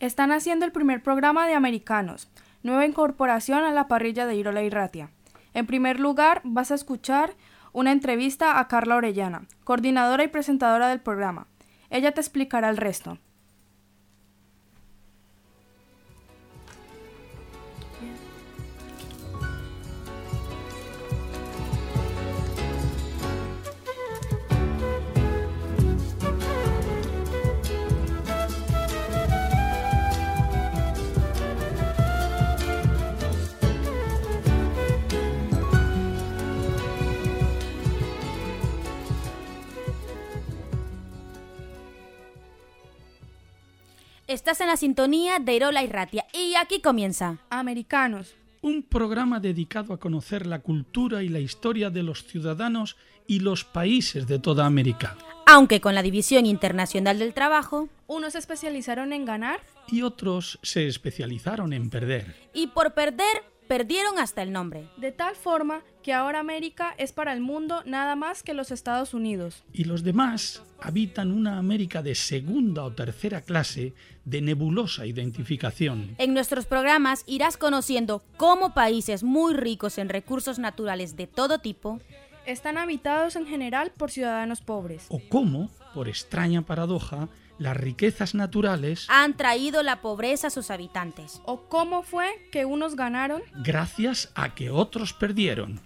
Están haciendo el primer programa de Americanos, nueva incorporación a la parrilla de Irola y Ratia. En primer lugar, vas a escuchar una entrevista a Carla Orellana, coordinadora y presentadora del programa. Ella te explicará el resto. Estás en la sintonía de Irola y Ratia y aquí comienza Americanos, un programa dedicado a conocer la cultura y la historia de los ciudadanos y los países de toda América. Aunque con la División Internacional del Trabajo, unos se especializaron en ganar Y otros se especializaron en perder. y por perder, perdieron hasta el nombre. de tal forma que ahora América es para el mundo nada más que los Estados Unidos. Y los demás habitan una América de segunda o tercera clase de nebulosa identificación. En nuestros programas irás conociendo cómo países muy ricos en recursos naturales de todo tipo Están habitados en general por ciudadanos pobres. O cómo, por extraña paradoja, las riquezas naturales, han traído la pobreza a sus habitantes. ¿O cómo fue que unos ganaron? gracias a que otros perdieron.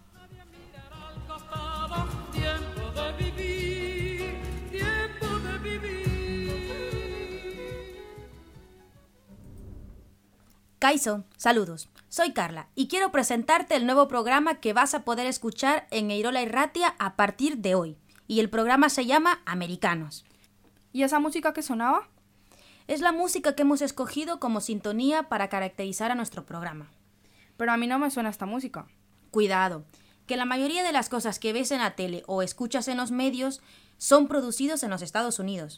Kaiso, saludos. Soy Carla y quiero presentarte el nuevo programa que vas a poder escuchar en Irola y Ratia a partir de hoy. Y el programa se llama Americanos. ¿Y esa música que sonaba? Es la música que hemos escogido como sintonía para caracterizar a nuestro programa. Pero a mí no me suena esta música. Cuidado, que la mayoría de las cosas que ves en la tele o escuchas en los medios son producidos en los Estados Unidos.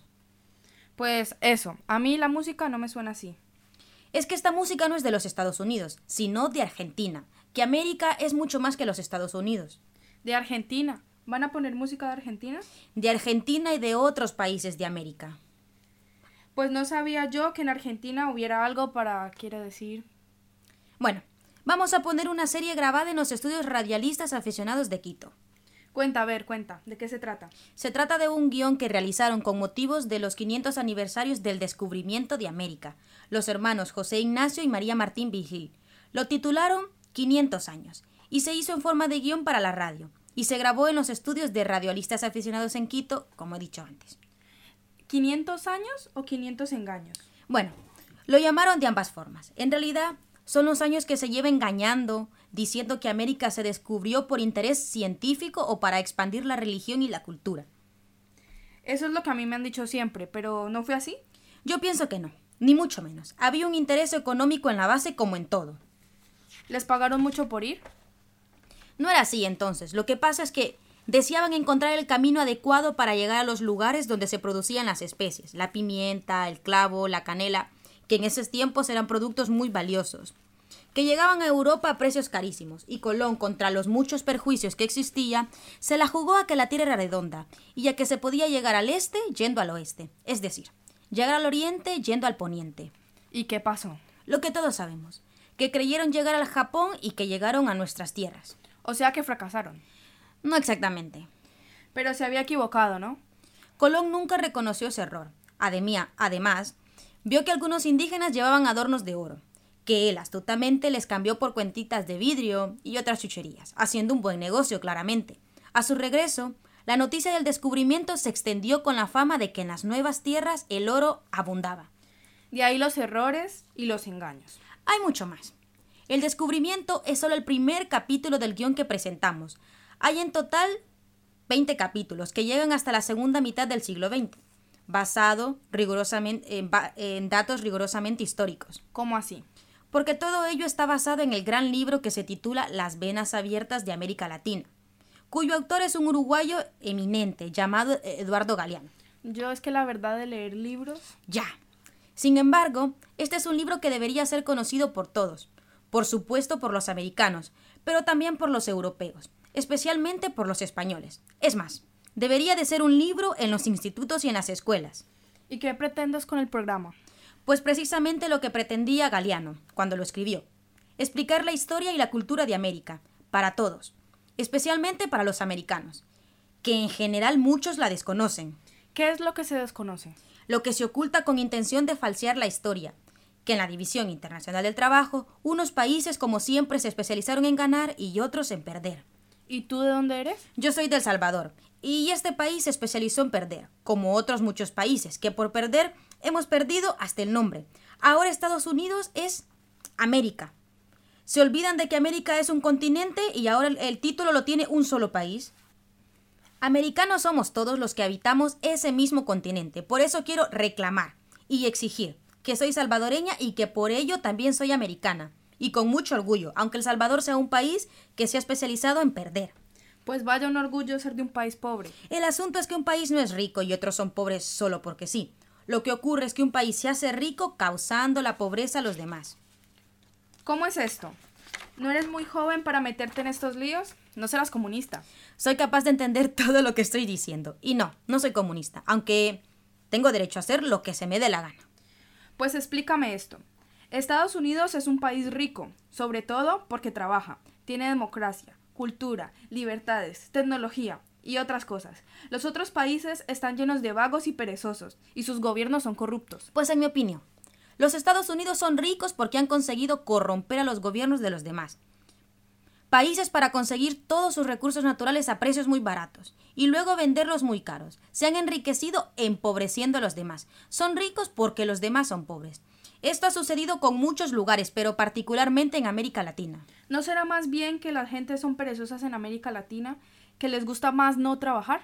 Pues eso, a mí la música no me suena así. Es que esta música no es de los Estados Unidos, sino de Argentina, que América es mucho más que los Estados Unidos. De Argentina. ¿Van a poner música de Argentina? De Argentina y de otros países de América. Pues no sabía yo que en Argentina hubiera algo para, quiero decir... Bueno, vamos a poner una serie grabada en los estudios radialistas aficionados de Quito. Cuenta, a ver, cuenta. ¿De qué se trata? Se trata de un guión que realizaron con motivos de los 500 aniversarios del descubrimiento de América, los hermanos José Ignacio y María Martín Vigil. Lo titularon 500 años y se hizo en forma de guión para la radio y se grabó en los estudios de radialistas aficionados en Quito, como he dicho antes. ¿500 años o 500 engaños? Bueno, lo llamaron de ambas formas. En realidad, son los años que se lleva engañando, diciendo que América se descubrió por interés científico o para expandir la religión y la cultura. Eso es lo que a mí me han dicho siempre, pero ¿no fue así? Yo pienso que no, ni mucho menos. Había un interés económico en la base como en todo. ¿Les pagaron mucho por ir? No era así entonces. Lo que pasa es que deseaban encontrar el camino adecuado para llegar a los lugares donde se producían las especies, la pimienta, el clavo, la canela, que en esos tiempos eran productos muy valiosos, que llegaban a Europa a precios carísimos, y Colón, contra los muchos perjuicios que existía, se la jugó a que la tierra era redonda, y a que se podía llegar al este yendo al oeste, es decir, llegar al oriente yendo al poniente. ¿Y qué pasó? Lo que todos sabemos, que creyeron llegar al Japón y que llegaron a nuestras tierras. O sea que fracasaron. No exactamente. Pero se había equivocado, ¿no? Colón nunca reconoció ese error. Además, vio que algunos indígenas llevaban adornos de oro, que él astutamente les cambió por cuentitas de vidrio y otras chucherías, haciendo un buen negocio claramente. A su regreso, la noticia del descubrimiento se extendió con la fama de que en las nuevas tierras el oro abundaba. De ahí los errores y los engaños. Hay mucho más. El descubrimiento es solo el primer capítulo del guión que presentamos. Hay en total 20 capítulos que llegan hasta la segunda mitad del siglo XX, basado rigurosamente en datos rigurosamente históricos. ¿Cómo así? Porque todo ello está basado en el gran libro que se titula Las venas abiertas de América Latina, cuyo autor es un uruguayo eminente llamado Eduardo Galeano. Yo es que la verdad de leer libros... Ya. Sin embargo, este es un libro que debería ser conocido por todos, por supuesto por los americanos, pero también por los europeos, especialmente por los españoles. Es más, debería de ser un libro en los institutos y en las escuelas. ¿Y qué pretendes con el programa? Pues precisamente lo que pretendía Galeano cuando lo escribió: explicar la historia y la cultura de América, para todos, especialmente para los americanos, que en general muchos la desconocen. ¿Qué es lo que se desconoce? Lo que se oculta con intención de falsear la historia, que en la División Internacional del Trabajo, unos países como siempre se especializaron en ganar y otros en perder. ¿Y tú de dónde eres? Yo soy de El Salvador, y este país se especializó en perder, como otros muchos países, que por perder hemos perdido hasta el nombre. Ahora Estados Unidos es América. Se olvidan de que América es un continente y ahora el título lo tiene un solo país. Americanos somos todos los que habitamos ese mismo continente. Por eso quiero reclamar y exigir que soy salvadoreña y que por ello también soy americana. Y con mucho orgullo, aunque El Salvador sea un país que se ha especializado en perder. Pues vaya un orgullo ser de un país pobre. El asunto es que un país no es rico y otros son pobres solo porque sí. Lo que ocurre es que un país se hace rico causando la pobreza a los demás. ¿Cómo es esto? ¿No eres muy joven para meterte en estos líos? No serás comunista. Soy capaz de entender todo lo que estoy diciendo. Y no soy comunista, aunque tengo derecho a hacer lo que se me dé la gana. Pues explícame esto. Estados Unidos es un país rico, sobre todo porque trabaja, tiene democracia, cultura, libertades, tecnología y otras cosas. Los otros países están llenos de vagos y perezosos, y sus gobiernos son corruptos. Pues en mi opinión, los Estados Unidos son ricos porque han conseguido corromper a los gobiernos de los demás. Países para conseguir todos sus recursos naturales a precios muy baratos y luego venderlos muy caros. Se han enriquecido empobreciendo a los demás. Son ricos porque los demás son pobres. Esto ha sucedido con muchos lugares, pero particularmente en América Latina. ¿No será más bien que la gente son perezosas en América Latina, que les gusta más no trabajar?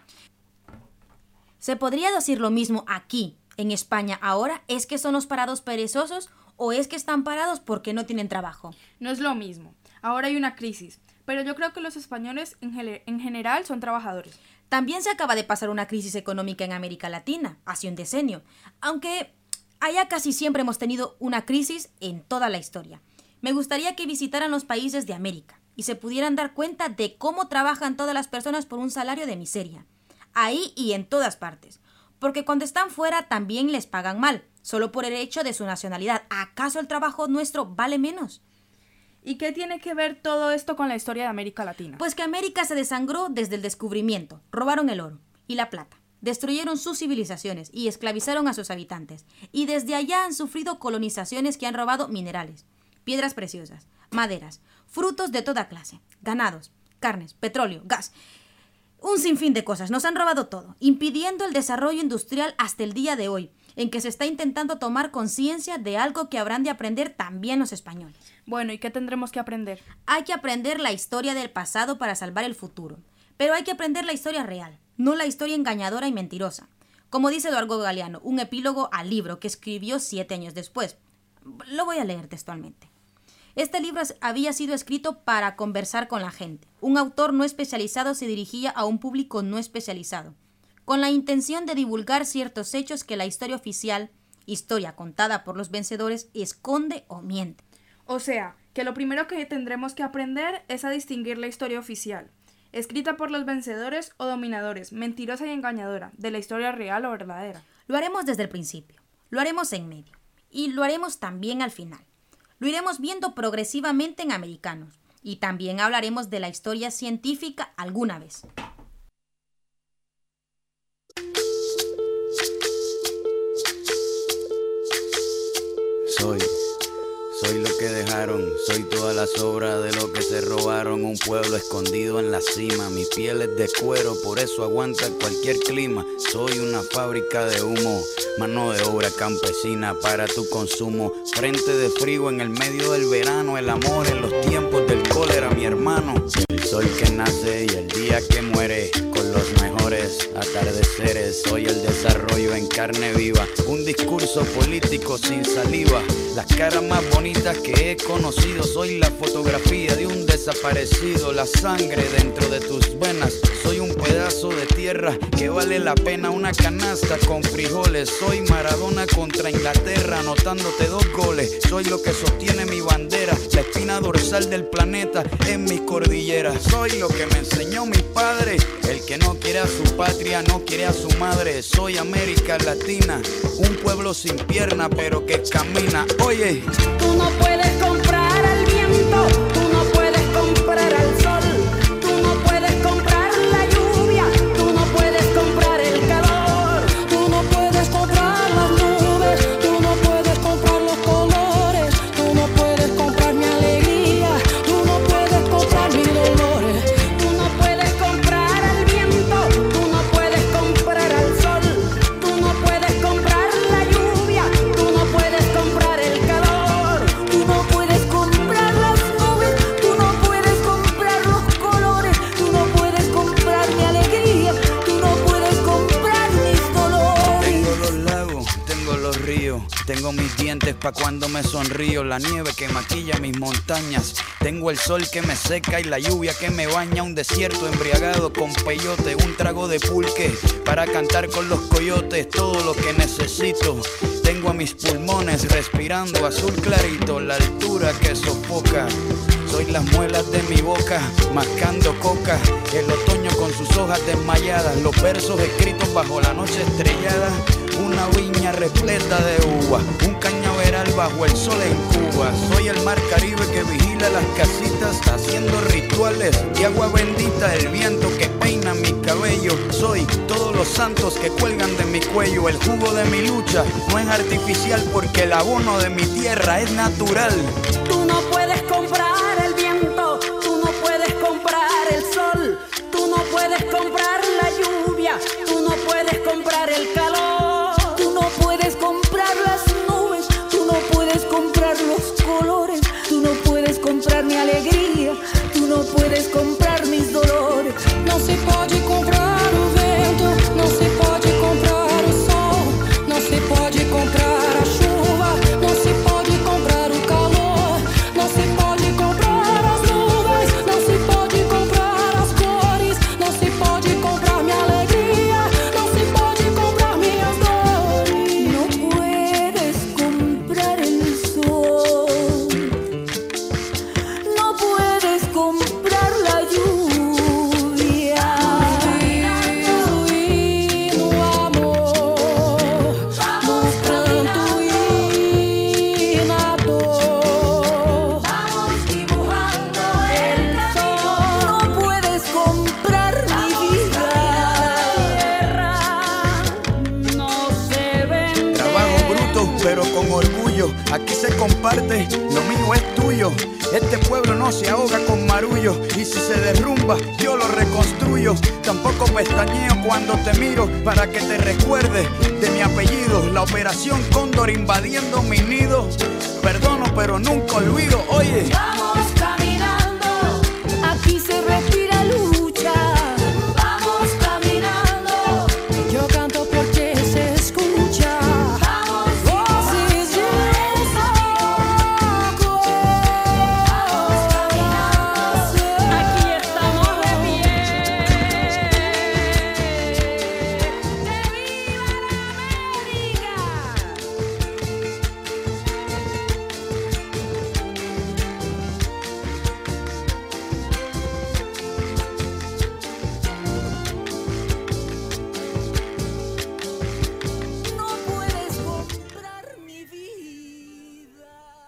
¿Se podría decir lo mismo aquí, en España, ahora? ¿Es que son los parados perezosos o es que están parados porque no tienen trabajo? No es lo mismo. Ahora hay una crisis, pero yo creo que los españoles en general son trabajadores. También se acaba de pasar una crisis económica en América Latina, hace un decenio, aunque allá casi siempre hemos tenido una crisis en toda la historia. Me gustaría que visitaran los países de América y se pudieran dar cuenta de cómo trabajan todas las personas por un salario de miseria. Ahí y en todas partes. Porque cuando están fuera también les pagan mal, solo por el hecho de su nacionalidad. ¿Acaso el trabajo nuestro vale menos? ¿Y qué tiene que ver todo esto con la historia de América Latina? Pues que América se desangró desde el descubrimiento. Robaron el oro y la plata. Destruyeron sus civilizaciones y esclavizaron a sus habitantes. Y desde allá han sufrido colonizaciones que han robado minerales, piedras preciosas, maderas, frutos de toda clase, ganados, carnes, petróleo, gas. Un sinfín de cosas. Nos han robado todo, impidiendo el desarrollo industrial hasta el día de hoy, en que se está intentando tomar conciencia de algo que habrán de aprender también los españoles. Bueno, ¿y qué tendremos que aprender? Hay que aprender la historia del pasado para salvar el futuro. Pero hay que aprender la historia real, no la historia engañadora y mentirosa. Como dice Eduardo Galeano, un epílogo al libro que escribió 7 años después. Lo voy a leer textualmente. Este libro había sido escrito para conversar con la gente. Un autor no especializado se dirigía a un público no especializado, con la intención de divulgar ciertos hechos que la historia oficial, historia contada por los vencedores, esconde o miente. O sea, que lo primero que tendremos que aprender es a distinguir la historia oficial, escrita por los vencedores o dominadores, mentirosa y engañadora, de la historia real o verdadera. Lo haremos desde el principio, lo haremos en medio y lo haremos también al final. Lo iremos viendo progresivamente en Americanos y también hablaremos de la historia científica alguna vez. Soy lo que dejaron, soy toda la sobra de lo que se robaron. Un pueblo escondido en la cima, mi piel es de cuero, por eso aguanta cualquier clima. Soy una fábrica de humo, mano de obra campesina para tu consumo. Frente de frío en el medio del verano, el amor en los tiempos del cólera, mi hermano. El sol que nace y el día que muere, con los mejores atardeceres. Soy el desarrollo en carne viva, un discurso político sin saliva. Las caras más bonitas que he conocido, soy la fotografía de un desaparecido. La sangre dentro de tus venas, soy un pedazo de tierra que vale la pena una canasta con frijoles. Soy Maradona contra Inglaterra, anotándote 2 goles. Soy lo que sostiene mi bandera, la espina dorsal del planeta en mis cordilleras. Soy lo que me enseñó mi padre, el que no quiere a su patria no quiere a su madre. Soy América Latina, un pueblo sin pierna pero que camina. Oye, tú no puedes comprar al viento, tú no puedes comprar al sol, tú no puedes comprar la lluvia, tú no puedes comprar el calor, tú no puedes comprar las nubes, tú no puedes comprar los colores, tú no puedes comprar mi alegría, tú no puedes comprar mis dolores, tú no puedes comprar al viento, tú no puedes comprar al sol, tú no puedes comprar la lluvia, tú no puedes comprar el calor, tú no puedes comprar las nubes, tú no puedes comprar los colores, tú no puedes comprar mi alegría, tú no puedes comprar mis dolores. tengo los lagos, tengo los ríos, tengo mis dientes pa' cuando me sonrío, la nieve que maquilla mis montañas, tengo el sol que me seca y la lluvia que me baña, un desierto embriagado con peyote, un trago de pulque para cantar con los coyotes, todo lo que necesito. Tengo a mis pulmones respirando azul clarito, la altura que sofoca. Soy las muelas de mi boca, mascando coca, el otoño con sus hojas desmayadas, los versos escritos bajo la noche estrellada, una viña repleta de uvas, un cañaveral bajo el sol en Cuba. Soy el mar Caribe que vigila las casitas, haciendo rituales de agua bendita, el viento que peina mi cabello. Soy todos los santos que cuelgan de mi cuello, el jugo de mi lucha no es artificial porque el abono de mi tierra es natural. Tú no puedes comprar el viento, tú no puedes comprar el sol, tú no puedes comprar la lluvia, tú no puedes comprar el calor, tú no puedes comprar las nubes, tú no puedes comprar los colores, tú no puedes comprar mi alegría, tú no puedes comprar mis dolores. Não se pode comprar o vento, não se pode comprar o sol, não se pode comprar a chuva, não se pode comprar o calor, não se pode comprar as nuvens, não se pode comprar as cores, não se pode comprar minha alegria, não se pode comprar minhas dores. Não puedes comprar el sol, no puedes comprar la lluvia. Y no amor, no pranto y nado. Vamos dibujando el sol. No puedes comprar mi vida. No se vende. Trabajo bruto pero con orgullo, aquí se comparte, lo mío es tuyo. Este pueblo no se ahoga con marullo y si se derrumba yo lo reconstruyo. Tampoco pestañeo cuando te miro para que te recuerdes de mi apellido. La operación Cóndor invadiendo mi nido. Perdono pero nunca olvido. Oye, Vamos caminando, aquí se respira lucha. Vamos caminando, yo canto porque se escucha. Vamos voces de saco. Vamos caminando, aquí estamos de pie. ¡Que viva la América! No puedes comprar mi vida.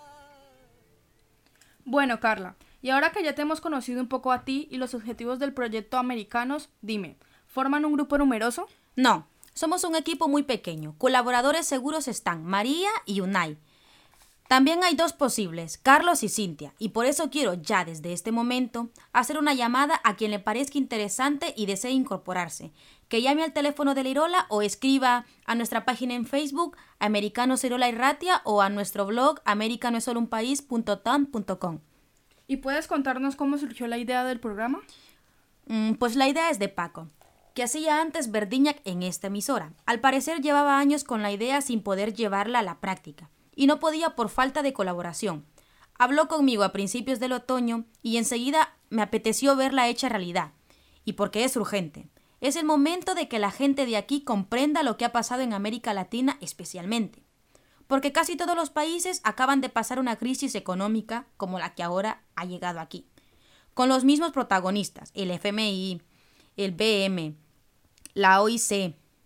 Bueno, Carla, y ahora que ya te hemos conocido un poco a ti y los objetivos del proyecto Americanos, dime, ¿forman un grupo numeroso? No, somos un equipo muy pequeño. Colaboradores seguros están María y Unai. También hay dos posibles, Carlos y Cintia, y por eso quiero ya desde este momento hacer una llamada a quien le parezca interesante y desee incorporarse, que llame al teléfono de la Irola o escriba a nuestra página en Facebook Americanos Irola y Ratia o a nuestro blog americanoesolounpaís.tam.com. ¿Y puedes contarnos cómo surgió la idea del programa? Pues la idea es de Paco, que hacía antes Verdiñac en esta emisora. Al parecer llevaba años con la idea sin poder llevarla a la práctica, y no podía por falta de colaboración. Habló conmigo a principios del otoño y enseguida me apeteció verla hecha realidad. Y porque es urgente. Es el momento de que la gente de aquí comprenda lo que ha pasado en América Latina especialmente. Porque casi todos los países acaban de pasar una crisis económica como la que ahora ha llegado aquí. Con los mismos protagonistas, el FMI, el BM, la OIC,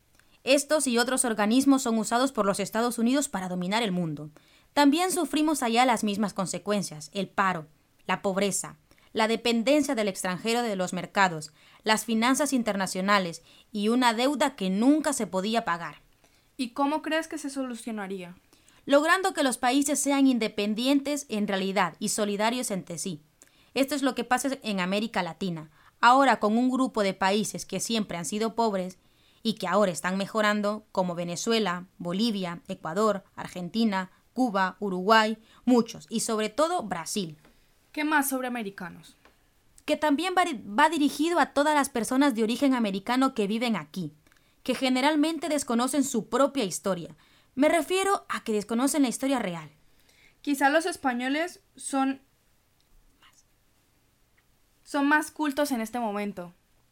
Estos y otros organismos son usados por los Estados Unidos para dominar el mundo. También sufrimos allá las mismas consecuencias: el paro, la pobreza, la dependencia del extranjero de los mercados, las finanzas internacionales y una deuda que nunca se podía pagar. ¿Y cómo crees que se solucionaría? Logrando que los países sean independientes en realidad y solidarios entre sí. Esto es lo que pasa en América Latina. Ahora, con un grupo de países que siempre han sido pobres y que ahora están mejorando, como Venezuela, Bolivia, Ecuador, Argentina, Cuba, Uruguay, muchos, y sobre todo Brasil. ¿Qué más sobre americanos? Que también va dirigido a todas las personas de origen americano que viven aquí, que generalmente desconocen su propia historia. Me refiero a que desconocen la historia real. Quizá los españoles son más cultos en este momento.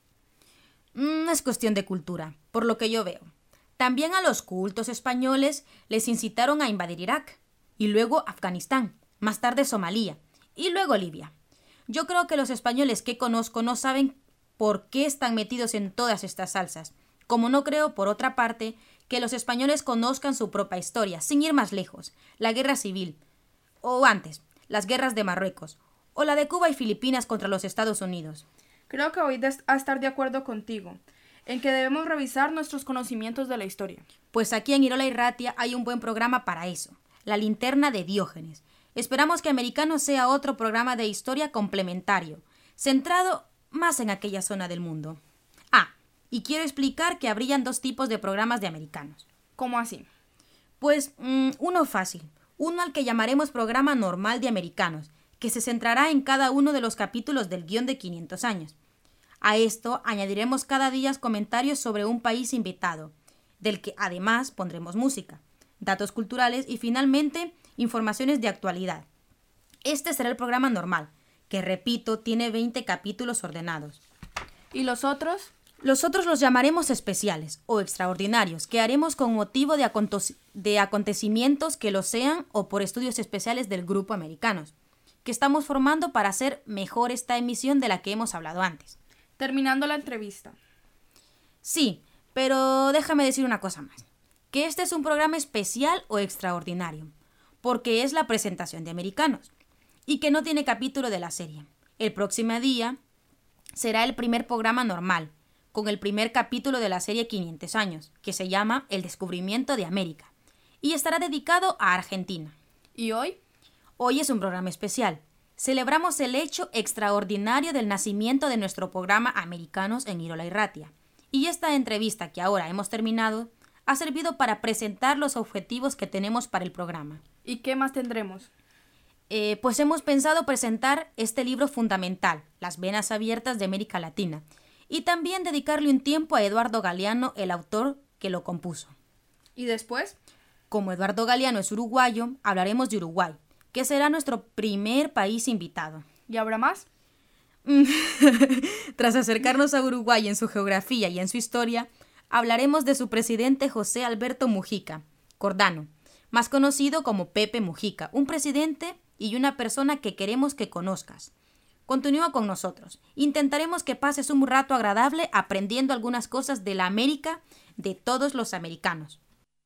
Es cuestión de cultura, por lo que yo veo. También a los cultos españoles les incitaron a invadir Irak, y luego Afganistán, más tarde Somalia, y luego Libia. Yo creo que los españoles que conozco no saben por qué están metidos en todas estas salsas, como no creo, por otra parte, que los españoles conozcan su propia historia, sin ir más lejos, la guerra civil, o antes, las guerras de Marruecos, o la de Cuba y Filipinas contra los Estados Unidos. Creo que voy a estar de acuerdo contigo, en que debemos revisar nuestros conocimientos de la historia. Pues aquí en Irola y Ratia hay un buen programa para eso, La Linterna de Diógenes. Esperamos que Americano sea otro programa de historia complementario, centrado más en aquella zona del mundo. Y quiero explicar que habrían 2 tipos de programas de americanos. ¿Cómo así? Pues uno fácil, uno al que llamaremos programa normal de americanos, que se centrará en cada uno de los capítulos del guión de 500 años. A esto añadiremos cada día comentarios sobre un país invitado, del que además pondremos música, datos culturales y finalmente informaciones de actualidad. Este será el programa normal, que repito, tiene 20 capítulos ordenados. ¿Y los otros? Los otros los llamaremos especiales o extraordinarios, que haremos con motivo de acontecimientos que lo sean o por estudios especiales del grupo Americanos, que estamos formando para hacer mejor esta emisión de la que hemos hablado antes. Terminando la entrevista. Sí, pero déjame decir una cosa más, que este es un programa especial o extraordinario, porque es la presentación de Americanos, y que no tiene capítulo de la serie. El próximo día será el primer programa normal, con el primer capítulo de la serie 500 años, que se llama El descubrimiento de América, y estará dedicado a Argentina. ¿Y hoy? Hoy es un programa especial. Celebramos el hecho extraordinario del nacimiento de nuestro programa Americanos en Irola y Ratia, y esta entrevista que ahora hemos terminado ha servido para presentar los objetivos que tenemos para el programa. ¿Y qué más tendremos? Pues hemos pensado presentar este libro fundamental, Las venas abiertas de América Latina, y también dedicarle un tiempo a Eduardo Galeano, el autor que lo compuso. ¿Y después? Como Eduardo Galeano es uruguayo, hablaremos de Uruguay, que será nuestro primer país invitado. ¿Y habrá más? Tras acercarnos a Uruguay en su geografía y en su historia, hablaremos de su presidente José Alberto Mujica, Cordano, más conocido como Pepe Mujica, un presidente y una persona que queremos que conozcas. Continúa con nosotros. Intentaremos que pases un rato agradable aprendiendo algunas cosas de la América de todos los americanos.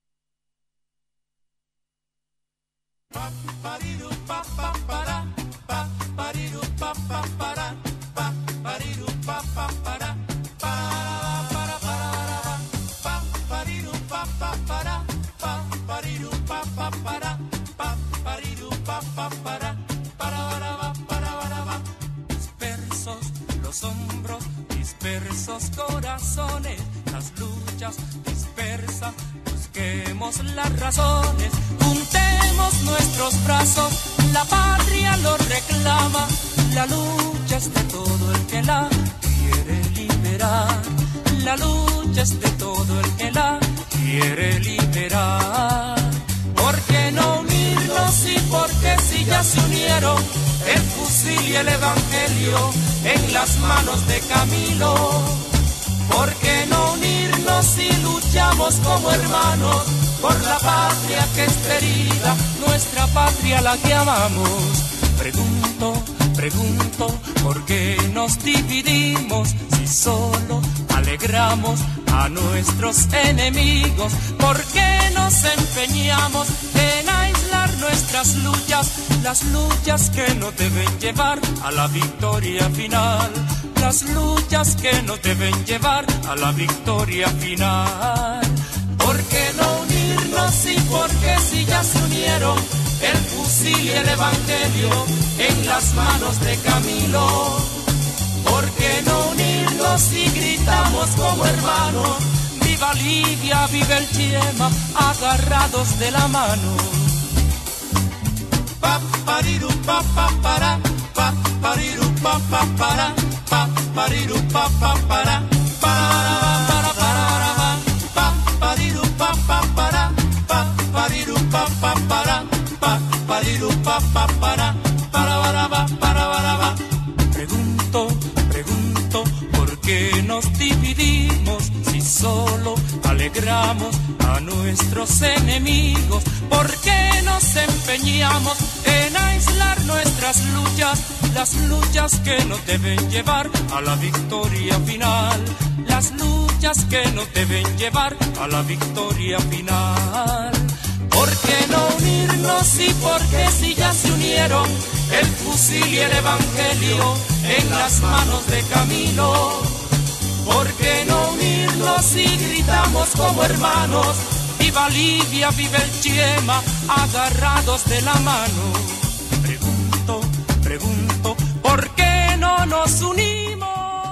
Los hombros, dispersos corazones, las luchas dispersas, busquemos las razones, juntemos nuestros brazos, la patria lo reclama, la lucha es de todo el que la quiere liberar, la lucha es de todo el que la quiere liberar. ¿Por qué no unirnos y por qué si ya se unieron el fusil y el evangelio en las manos de Camilo? ¿Por qué no unirnos y luchamos como hermanos por la patria que es querida, nuestra patria la que amamos? Pregunto, ¿por qué nos dividimos si solo alegamos alegramos a nuestros enemigos? ¿Por qué nos empeñamos en aislar nuestras luchas? Las luchas que nos deben llevar a la victoria final. Las luchas que nos deben llevar a la victoria final. ¿Por qué no unirnos? Y porque si ya se unieron el fusil y el evangelio en las manos de Camilo. ¿Por qué no unirnos y gritamos como hermanos? Viva Libia, viva el Chema, agarrados de la mano. Pa pariru pa pa para, pa pariru pa pa para, pa pariru pa pa para, para para pa pariru pa pa para, pa pariru pa pa para, pa pariru pa pa para, para. Pregunto, ¿por qué nos dividimos si solo alegramos a nuestros enemigos? ¿Por qué nos empeñamos en aislar nuestras luchas? Las luchas que nos deben llevar a la victoria final. Las luchas que nos deben llevar a la victoria final. ¿Por qué no unirnos? Y porque si ya se unieron el fusil y el evangelio en las manos de Camilo. ¿Por qué no unirnos y gritamos como hermanos? Viva Libia, viva el Chema, agarrados de la mano. Pregunto, ¿por qué no nos unimos?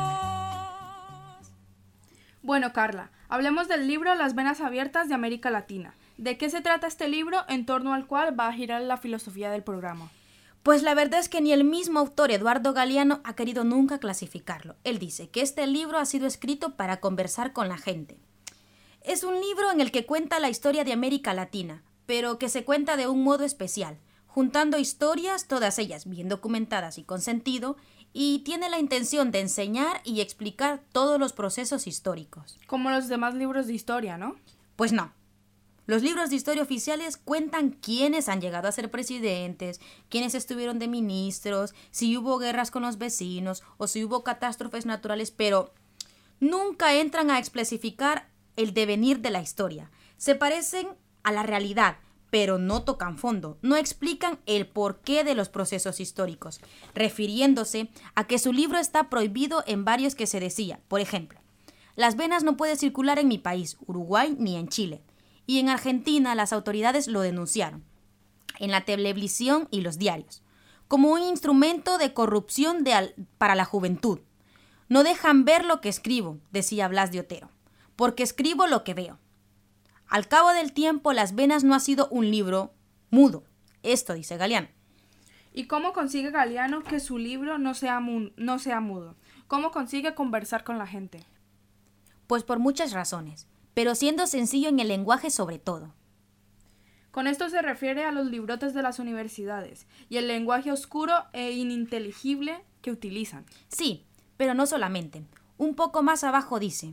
Bueno, Carla, hablemos del libro Las venas abiertas de América Latina. ¿De qué se trata este libro en torno al cual va a girar la filosofía del programa? Pues la verdad es que ni el mismo autor Eduardo Galeano ha querido nunca clasificarlo. Él dice que este libro ha sido escrito para conversar con la gente. Es un libro en el que cuenta la historia de América Latina, pero que se cuenta de un modo especial, juntando historias, todas ellas bien documentadas y con sentido, y tiene la intención de enseñar y explicar todos los procesos históricos. Como los demás libros de historia, ¿no? Pues no. Los libros de historia oficiales cuentan quiénes han llegado a ser presidentes, quiénes estuvieron de ministros, si hubo guerras con los vecinos o si hubo catástrofes naturales, pero nunca entran a especificar el devenir de la historia. Se parecen a la realidad, pero no tocan fondo, no explican el porqué de los procesos históricos, refiriéndose a que su libro está prohibido en varios que se decía, por ejemplo, las venas no pueden circular en mi país, Uruguay, ni en Chile. Y en Argentina las autoridades lo denunciaron, en la televisión y los diarios, como un instrumento de corrupción para la juventud. No dejan ver lo que escribo, decía Blas de Otero, porque escribo lo que veo. Al cabo del tiempo, Las venas no ha sido un libro mudo. Esto dice Galeano. ¿Y cómo consigue Galeano que su libro no sea mudo? ¿Cómo consigue conversar con la gente? Pues por muchas razones, pero siendo sencillo en el lenguaje sobre todo. Con esto se refiere a los librotes de las universidades y el lenguaje oscuro e ininteligible que utilizan. Sí, pero no solamente. Un poco más abajo dice: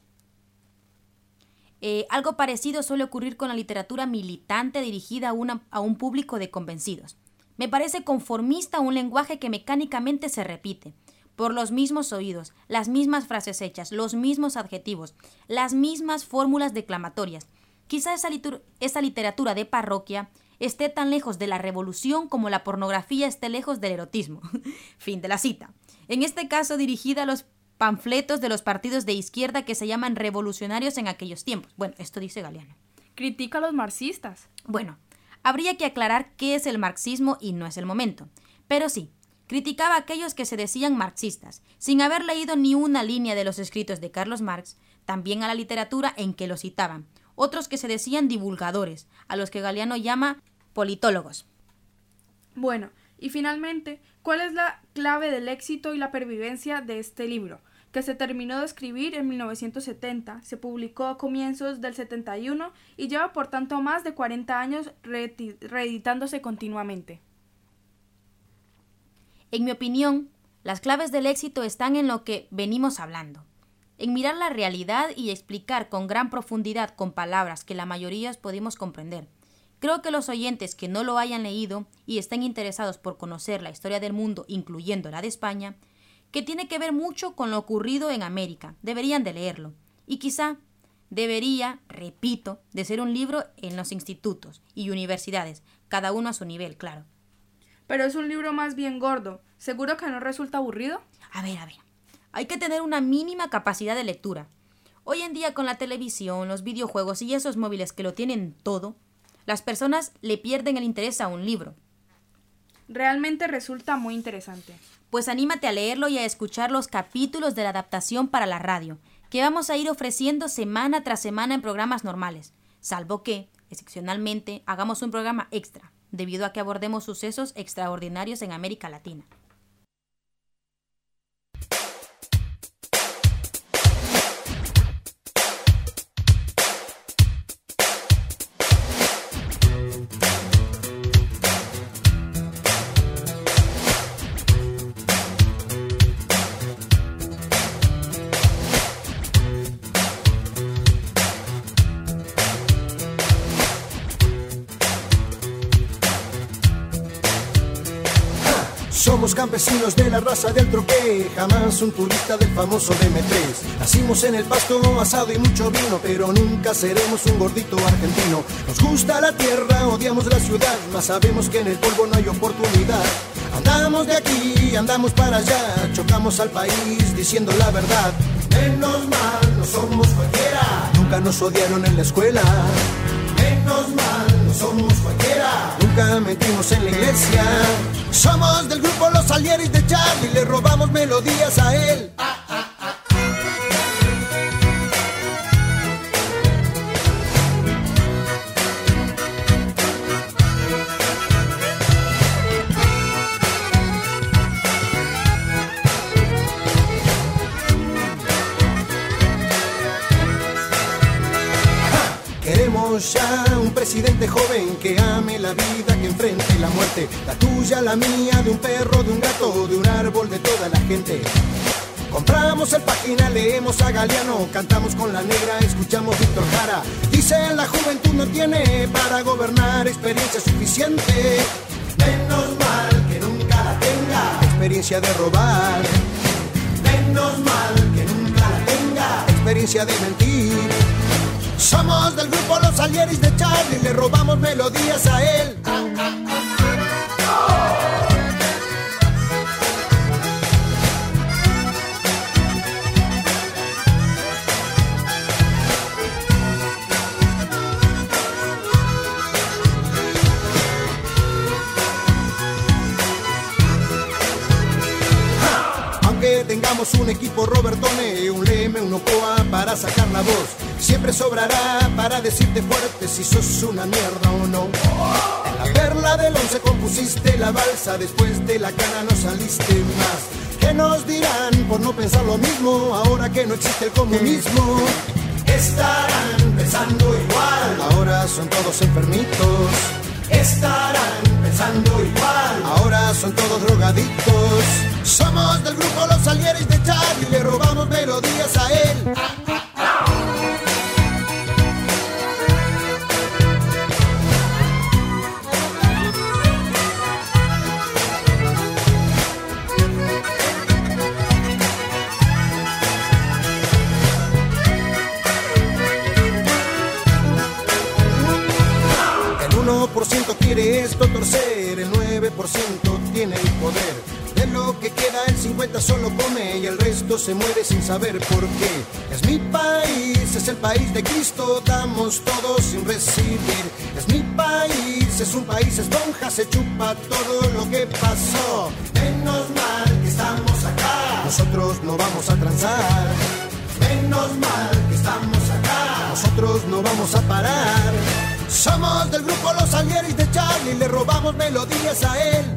algo parecido suele ocurrir con la literatura militante dirigida a un público de convencidos. Me parece conformista un lenguaje que mecánicamente se repite, por los mismos oídos, las mismas frases hechas, los mismos adjetivos, las mismas fórmulas declamatorias. Quizá esa literatura de parroquia esté tan lejos de la revolución como la pornografía esté lejos del erotismo. Fin de la cita. En este caso dirigida a los panfletos de los partidos de izquierda que se llaman revolucionarios en aquellos tiempos. Bueno, esto dice Galeano. Critica a los marxistas. Bueno, habría que aclarar qué es el marxismo y no es el momento. Pero sí, criticaba a aquellos que se decían marxistas, sin haber leído ni una línea de los escritos de Carlos Marx, también a la literatura en que lo citaban, otros que se decían divulgadores, a los que Galeano llama politólogos. Bueno, y finalmente, ¿cuál es la clave del éxito y la pervivencia de este libro? Que se terminó de escribir en 1970, se publicó a comienzos del 71 y lleva por tanto más de 40 años reeditándose continuamente. En mi opinión, las claves del éxito están en lo que venimos hablando, en mirar la realidad y explicar con gran profundidad con palabras que la mayoría podemos comprender. Creo que los oyentes que no lo hayan leído y estén interesados por conocer la historia del mundo, incluyendo la de España, que tiene que ver mucho con lo ocurrido en América. Deberían de leerlo. Y quizá debería, repito, de ser un libro en los institutos y universidades, cada uno a su nivel, claro. Pero es un libro más bien gordo. ¿Seguro que no resulta aburrido? A ver. Hay que tener una mínima capacidad de lectura. Hoy en día con la televisión, los videojuegos y esos móviles que lo tienen todo, las personas le pierden el interés a un libro. Realmente resulta muy interesante. Pues anímate a leerlo y a escuchar los capítulos de la adaptación para la radio, que vamos a ir ofreciendo semana tras semana en programas normales, salvo que, excepcionalmente, hagamos un programa extra, debido a que abordemos sucesos extraordinarios en América Latina. Somos campesinos de la raza del troqué, jamás un turista del famoso DM3. Nacimos en el pasto, asado y mucho vino, pero nunca seremos un gordito argentino. Nos gusta la tierra, odiamos la ciudad, mas sabemos que en el polvo no hay oportunidad. Andamos de aquí, andamos para allá, chocamos al país diciendo la verdad. Menos mal, no somos cualquiera, nunca nos odiaron en la escuela. Menos mal, no somos cualquiera, nunca metimos en la iglesia. Somos del grupo Los Salieris de Charlie, le robamos melodías a él. Queremos ya un presidente joven que ame la vida, que enfrente la muerte, la tuya, la mía, de un perro, de un gato, de un árbol, de toda la gente. Compramos el Página, leemos a Galeano, cantamos con la negra, escuchamos Víctor Jara. Dicen la juventud no tiene para gobernar experiencia suficiente. Menos mal que nunca la tenga, experiencia de robar. Menos mal que nunca la tenga, experiencia de mentir. Somos del grupo Los Salieris de Charlie, le robamos melodías a él. Aunque tengamos un equipo Robertone, un Leme, un Ocoa para sacar la voz, siempre sobrará para decirte fuerte si sos una mierda o no. En la perla del 11 compusiste la balsa, después de la cana no saliste más. ¿Qué nos dirán por no pensar lo mismo ahora que no existe el comunismo? Estarán pensando igual, ahora son todos enfermitos. Estarán pensando igual, ahora son todos drogadictos. Somos del grupo Los Salieris de Charlie, le robamos melodías a él. El 1% quiere esto torcer, el 9% tiene el poder. De lo que queda el 50 solo come y el resto se muere sin saber por qué. Es mi país, es el país de Cristo, damos todos sin recibir. Es mi país, es un país esponja, se chupa todo lo que pasó. Menos mal que estamos acá, nosotros no vamos a transar. Menos mal que estamos acá, nosotros no vamos a parar. Somos del grupo Los Salieris de Charlie, le robamos melodías a él.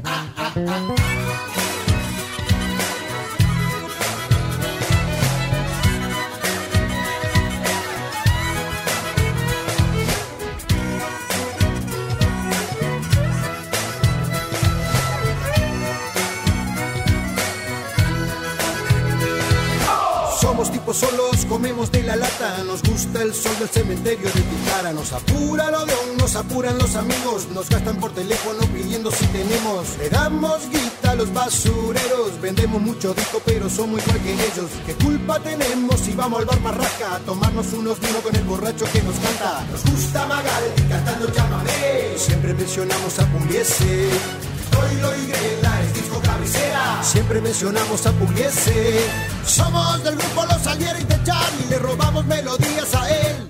Somos tipos solos, comemos de la lata. Nos gusta el sol del cementerio de Tilcara. Nos apura el Odeón, nos apuran los amigos. Nos gastan por teléfono pidiendo si tenemos. Le damos guita a los basureros. Vendemos mucho disco pero somos igual que ellos. ¿Qué culpa tenemos si vamos al bar Marraca a tomarnos unos vinos con el borracho que nos canta? Nos gusta Magaldi cantando chamamé. Siempre mencionamos a Pugliese. Troilo y Grela es disco cabecera. Siempre mencionamos a Pugliese. Somos del grupo Los Salieri de Charlie. Le robamos melodías a él.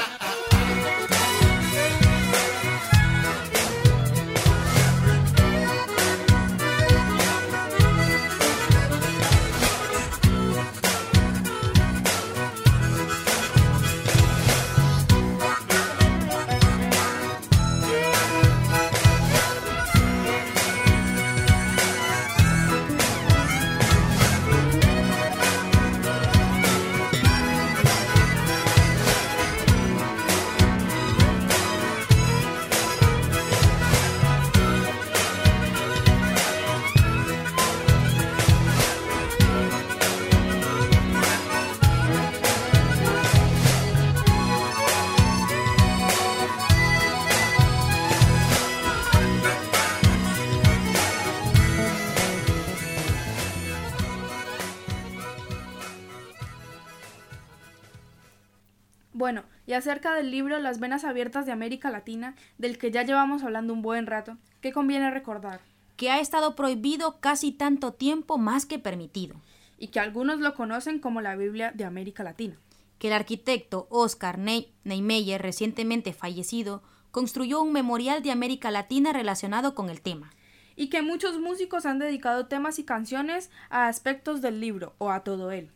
Bueno, y acerca del libro Las venas abiertas de América Latina, del que ya llevamos hablando un buen rato, ¿qué conviene recordar? Que ha estado prohibido casi tanto tiempo más que permitido. Y que algunos lo conocen como la Biblia de América Latina. Que el arquitecto Oscar Niemeyer, recientemente fallecido, construyó un memorial de América Latina relacionado con el tema. Y que muchos músicos han dedicado temas y canciones a aspectos del libro o a todo él.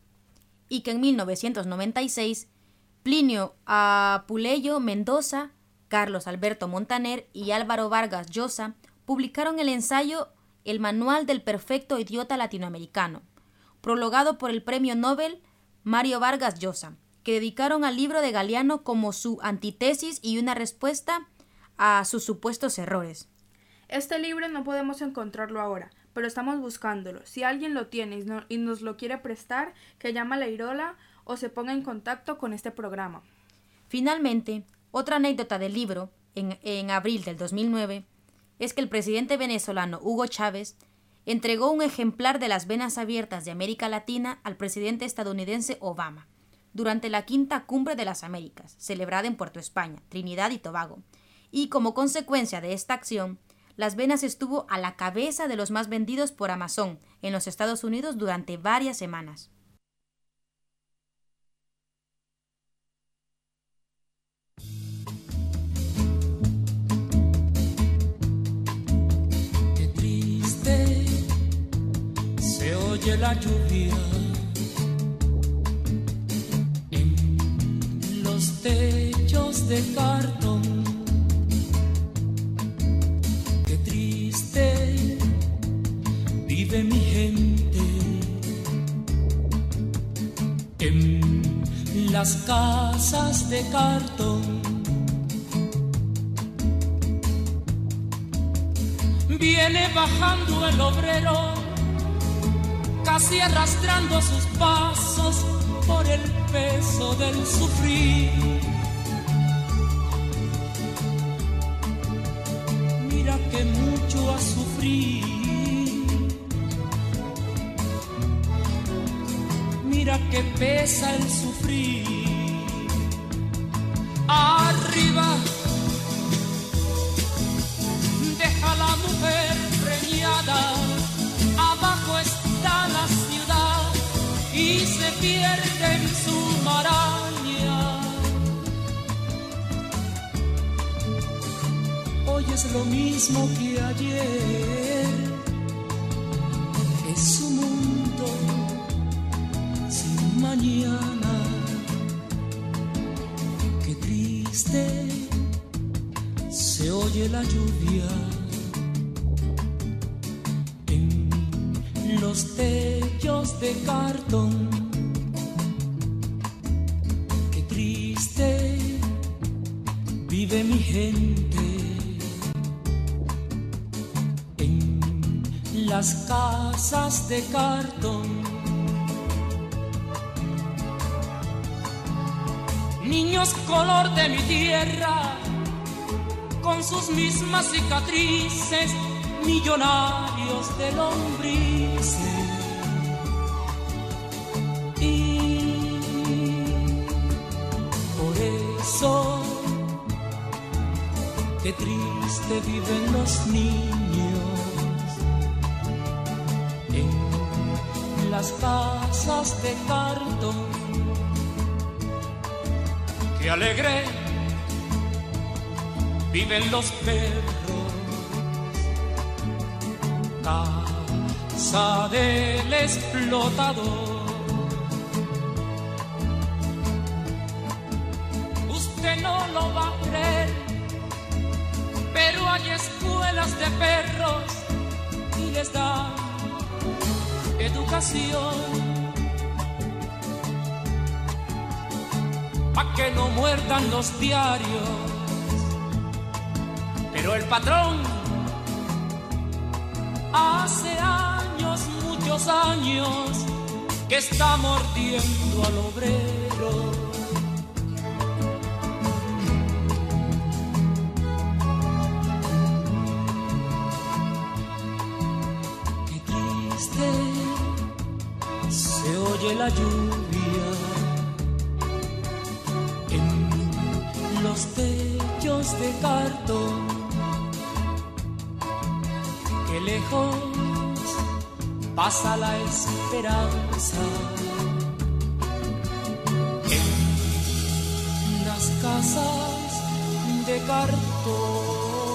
Y que en 1996 Plinio Apuleyo Mendoza, Carlos Alberto Montaner y Álvaro Vargas Llosa publicaron el ensayo El Manual del Perfecto Idiota Latinoamericano, prologado por el premio Nobel Mario Vargas Llosa, que dedicaron al libro de Galeano como su antítesis y una respuesta a sus supuestos errores. Este libro no podemos encontrarlo ahora, pero estamos buscándolo. Si alguien lo tiene y nos lo quiere prestar, que llame a la Irola o se ponga en contacto con este programa. Finalmente, otra anécdota del libro, en abril del 2009, es que el presidente venezolano Hugo Chávez entregó un ejemplar de Las venas abiertas de América Latina al presidente estadounidense Obama, durante la quinta Cumbre de las Américas, celebrada en Puerto España, Trinidad y Tobago, y como consecuencia de esta acción, Las venas estuvo a la cabeza de los más vendidos por Amazon en los Estados Unidos durante varias semanas. Oye la lluvia en los techos de cartón. Qué triste vive mi gente en las casas de cartón. Viene bajando el obrero, casi arrastrando sus pasos por el peso del sufrir. Mira que mucho ha sufrido, mira que pesa el sufrir. Arriba deja la mujer preñada, abajo está la ciudad y se pierde en su maraña. Hoy es lo mismo que ayer, es un mundo sin mañana. Qué triste se oye la lluvia en los techos de cartón. Qué triste vive mi gente en las casas de cartón. niños color de mi tierra, con sus mismas cicatrices, millonarios de lombrices. Y por eso, qué triste viven los niños en las casas de cartón. Qué alegre viven los perros, casa del explotador. Usted no lo va a creer, pero hay escuelas de perros y les dan educación. Pa' que no muerdan los diarios, pero el patrón hace años, muchos años, que está mordiendo al obrero. Qué triste se oye la lluvia en los techos de cartón. Qué lejos pasa la esperanza en las casas de cartón.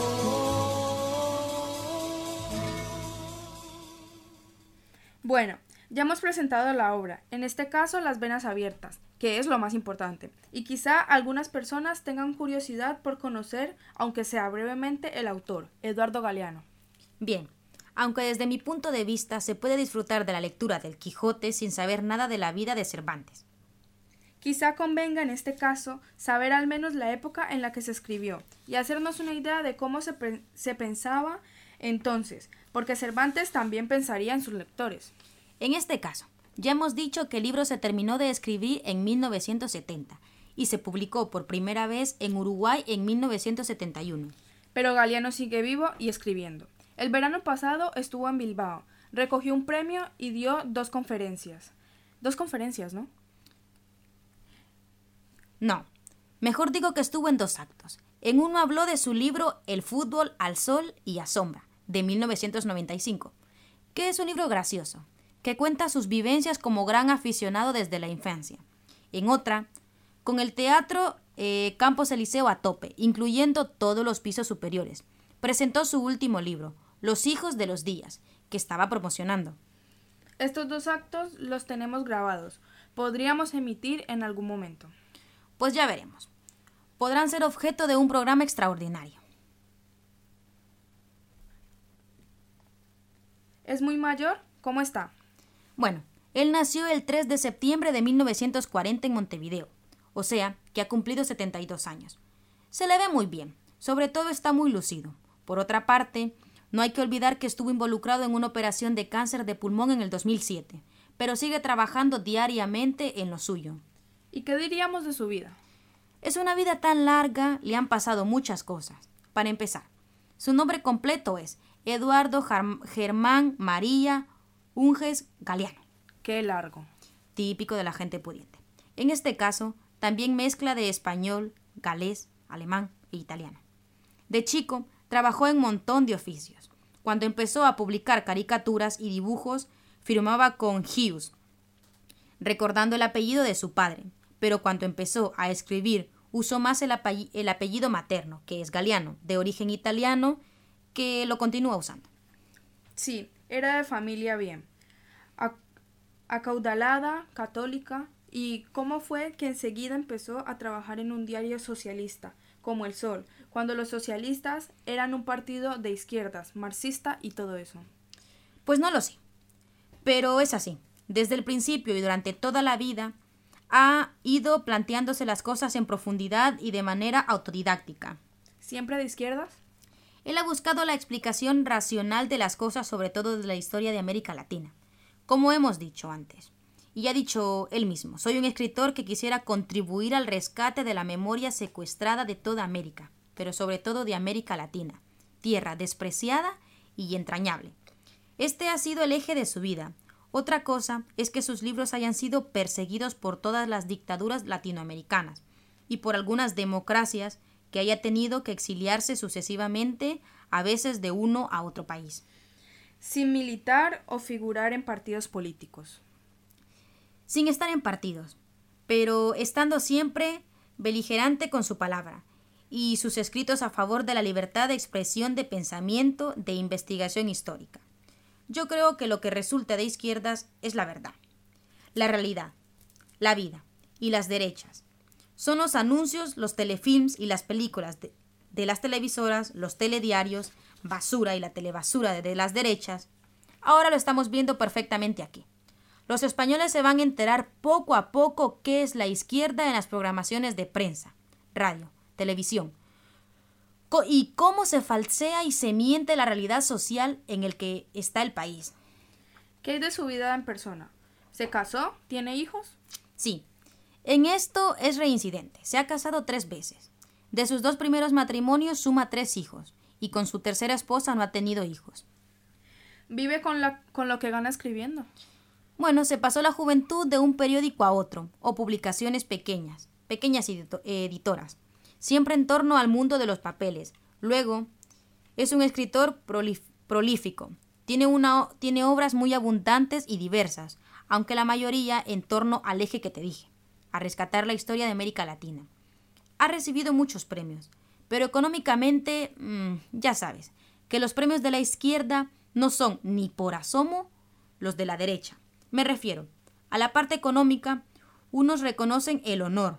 Bueno, ya hemos presentado la obra, en este caso Las venas abiertas, que es lo más importante, y quizá algunas personas tengan curiosidad por conocer, aunque sea brevemente, el autor, Eduardo Galeano. Bien, aunque desde mi punto de vista se puede disfrutar de la lectura del Quijote sin saber nada de la vida de Cervantes. Quizá convenga en este caso saber al menos la época en la que se escribió y hacernos una idea de cómo se pensaba entonces, porque Cervantes también pensaría en sus lectores. En este caso, ya hemos dicho que el libro se terminó de escribir en 1970 y se publicó por primera vez en Uruguay en 1971. Pero Galeano sigue vivo y escribiendo. El verano pasado estuvo en Bilbao, recogió un premio y dio 2 conferencias. 2 conferencias, ¿no? No, mejor digo que estuvo en 2 actos. En uno habló de su libro El fútbol al sol y a sombra, de 1995, que es un libro gracioso, que cuenta sus vivencias como gran aficionado desde la infancia. En otra, con el teatro Campos Elíseo a tope, incluyendo todos los pisos superiores, presentó su último libro, Los hijos de los días, que estaba promocionando. Estos 2 actos los tenemos grabados. Podríamos emitir en algún momento. Pues ya veremos. Podrán ser objeto de un programa extraordinario. ¿Es muy mayor? ¿Cómo está? Bueno, él nació el 3 de septiembre de 1940 en Montevideo, o sea, que ha cumplido 72 años. Se le ve muy bien, sobre todo está muy lúcido. Por otra parte, no hay que olvidar que estuvo involucrado en una operación de cáncer de pulmón en el 2007, pero sigue trabajando diariamente en lo suyo. ¿Y qué diríamos de su vida? Es una vida tan larga, le han pasado muchas cosas. Para empezar, su nombre completo es Eduardo Germán María Unges Galeano. Qué largo. Típico de la gente pudiente. En este caso, también mezcla de español, galés, alemán e italiano. De chico, trabajó en un montón de oficios. Cuando empezó a publicar caricaturas y dibujos, firmaba con Hughes, recordando el apellido de su padre, pero cuando empezó a escribir usó más el apellido materno, que es Galeano, de origen italiano, que lo continúa usando. Sí, era de familia bien, acaudalada, católica. ¿Y cómo fue que enseguida empezó a trabajar en un diario socialista, como El Sol, cuando los socialistas eran un partido de izquierdas, marxista y todo eso? Pues no lo sé, pero es así. Desde el principio y durante toda la vida ha ido planteándose las cosas en profundidad y de manera autodidáctica. ¿Siempre de izquierdas? Él ha buscado la explicación racional de las cosas, sobre todo de la historia de América Latina, como hemos dicho antes. Y ha dicho él mismo: soy un escritor que quisiera contribuir al rescate de la memoria secuestrada de toda América, pero sobre todo de América Latina, tierra despreciada y entrañable. Este ha sido el eje de su vida. Otra cosa es que sus libros hayan sido perseguidos por todas las dictaduras latinoamericanas y por algunas democracias que haya tenido que exiliarse sucesivamente, a veces de uno a otro país. Sin militar o figurar en partidos políticos. Sin estar en partidos, pero estando siempre beligerante con su palabra y sus escritos a favor de la libertad de expresión, de pensamiento, de investigación histórica. Yo creo que lo que resulta de izquierdas es la verdad, la realidad, la vida y las derechas. Son los anuncios, los telefilms y las películas de las televisoras, los telediarios, basura y la telebasura de las derechas. Ahora lo estamos viendo perfectamente aquí. Los españoles se van a enterar poco a poco qué es la izquierda en las programaciones de prensa, radio, televisión, y cómo se falsea y se miente la realidad social en el que está el país. ¿Qué es de su vida en persona? ¿Se casó? ¿Tiene hijos? Sí, en esto es reincidente. Se ha casado 3 veces. De sus 2 primeros matrimonios suma 3 hijos, y con su tercera esposa no ha tenido hijos. ¿Vive con lo que gana escribiendo? Bueno, se pasó la juventud de un periódico a otro, o publicaciones pequeñas editoras, siempre en torno al mundo de los papeles. Luego, es un escritor prolífico. Tiene obras muy abundantes y diversas, aunque la mayoría en torno al eje que te dije, a rescatar la historia de América Latina. Ha recibido muchos premios, pero económicamente, ya sabes, que los premios de la izquierda no son ni por asomo los de la derecha. Me refiero a la parte económica. Unos reconocen el honor,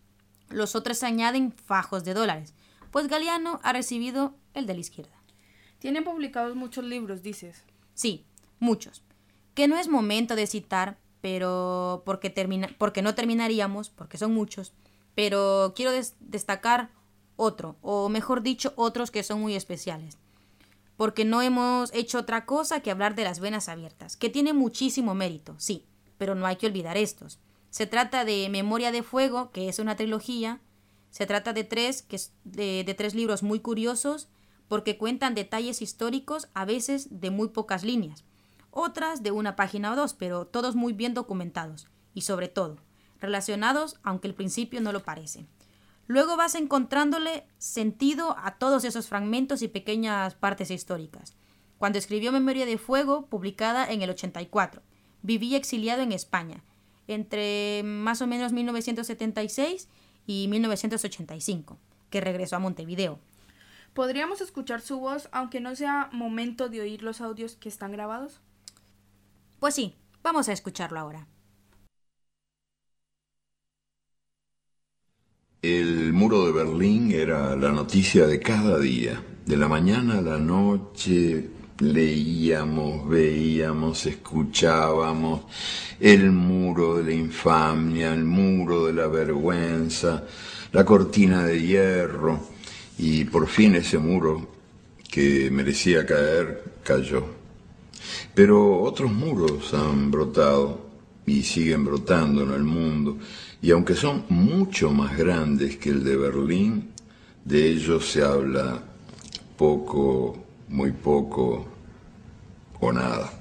los otros añaden fajos de dólares, pues Galeano ha recibido el de la izquierda. Tienen publicados muchos libros, dices. Sí, muchos, que no es momento de citar, pero porque no terminaríamos, porque son muchos, pero quiero destacar otro, o mejor dicho, otros que son muy especiales, porque no hemos hecho otra cosa que hablar de Las Venas Abiertas, que tiene muchísimo mérito, sí, pero no hay que olvidar estos. Se trata de Memoria de Fuego, que es una trilogía. Se trata de 3 libros muy curiosos, porque cuentan detalles históricos, a veces de muy pocas líneas, otras de 1 página o 2, pero todos muy bien documentados, y sobre todo, relacionados, aunque al principio no lo parece. Luego vas encontrándole sentido a todos esos fragmentos y pequeñas partes históricas. Cuando escribió Memoria de Fuego, publicada en el 84, vivía exiliado en España, entre más o menos 1976 y 1985, que regresó a Montevideo. ¿Podríamos escuchar su voz, aunque no sea momento de oír los audios que están grabados? Pues sí, vamos a escucharlo ahora. El muro de Berlín era la noticia de cada día. De la mañana a la noche leíamos, veíamos, escuchábamos el muro de la infamia, el muro de la vergüenza, la cortina de hierro, y por fin ese muro que merecía caer, cayó. Pero otros muros han brotado y siguen brotando en el mundo, y aunque son mucho más grandes que el de Berlín, de ellos se habla poco, muy poco o nada.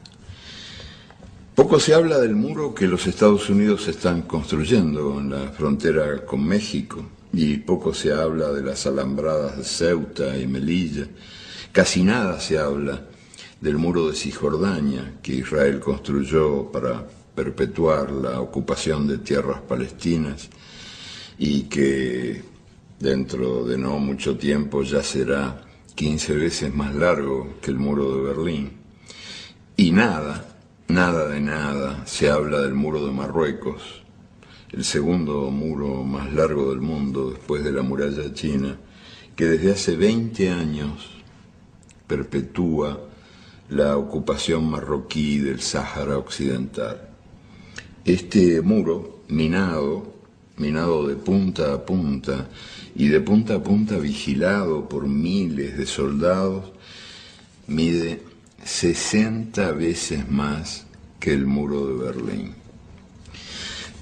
Poco se habla del muro que los Estados Unidos están construyendo en la frontera con México, y poco se habla de las alambradas de Ceuta y Melilla. Casi nada se habla del muro de Cisjordania que Israel construyó para perpetuar la ocupación de tierras palestinas, y que dentro de no mucho tiempo ya será 15 veces más largo que el muro de Berlín. Y nada de nada se habla del muro de Marruecos, el segundo muro más largo del mundo después de la muralla china, que desde hace 20 años perpetúa la ocupación marroquí del Sáhara Occidental. Este muro, minado de punta a punta, y de punta a punta vigilado por miles de soldados, mide 60 veces más que el muro de Berlín.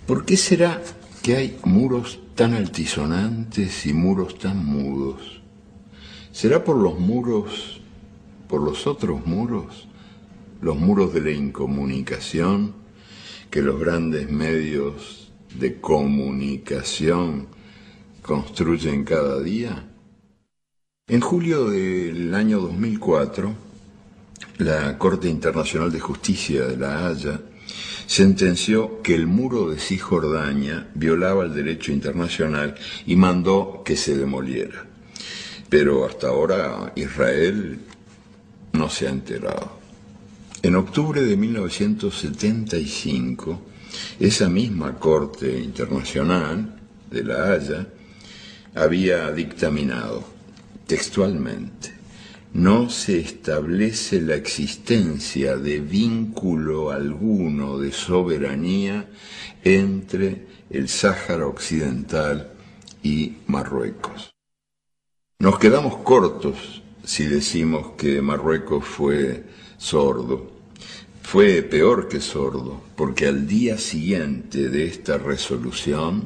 ¿Por qué será que hay muros tan altisonantes y muros tan mudos? ¿Será por los muros, por los otros muros, los muros de la incomunicación que los grandes medios de comunicación construyen cada día? En julio del año 2004, la Corte Internacional de Justicia de La Haya sentenció que el muro de Cisjordania violaba el derecho internacional y mandó que se demoliera. Pero hasta ahora Israel no se ha enterado. En octubre de 1975, esa misma Corte Internacional de La Haya había dictaminado textualmente: no se establece la existencia de vínculo alguno de soberanía entre el Sáhara Occidental y Marruecos. Nos quedamos cortos si decimos que Marruecos fue sordo. Fue peor que sordo, porque al día siguiente de esta resolución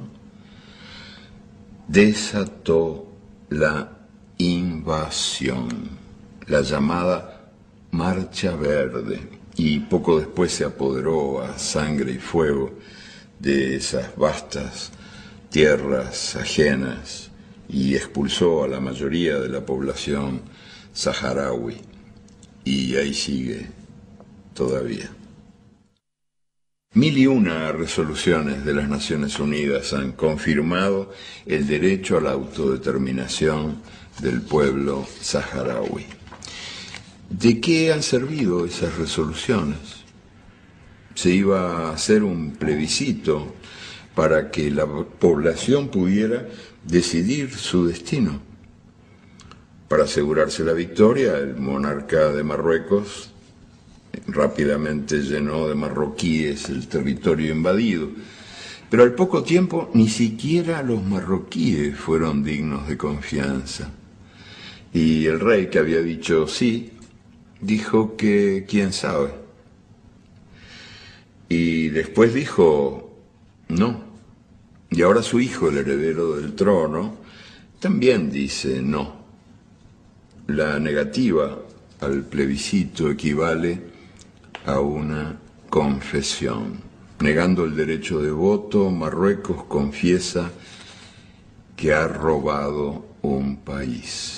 desató la invasión, la llamada Marcha Verde, y poco después se apoderó a sangre y fuego de esas vastas tierras ajenas y expulsó a la mayoría de la población saharaui, y ahí sigue todavía. 1001 resoluciones de las Naciones Unidas han confirmado el derecho a la autodeterminación del pueblo saharaui. ¿De qué han servido esas resoluciones? Se iba a hacer un plebiscito para que la población pudiera decidir su destino. Para asegurarse la victoria, el monarca de Marruecos rápidamente llenó de marroquíes el territorio invadido, pero al poco tiempo ni siquiera los marroquíes fueron dignos de confianza. Y el rey, que había dicho sí, dijo que quién sabe. Y después dijo no. Y ahora su hijo, el heredero del trono, también dice no. La negativa al plebiscito equivale a una confesión. Negando el derecho de voto, Marruecos confiesa que ha robado un país.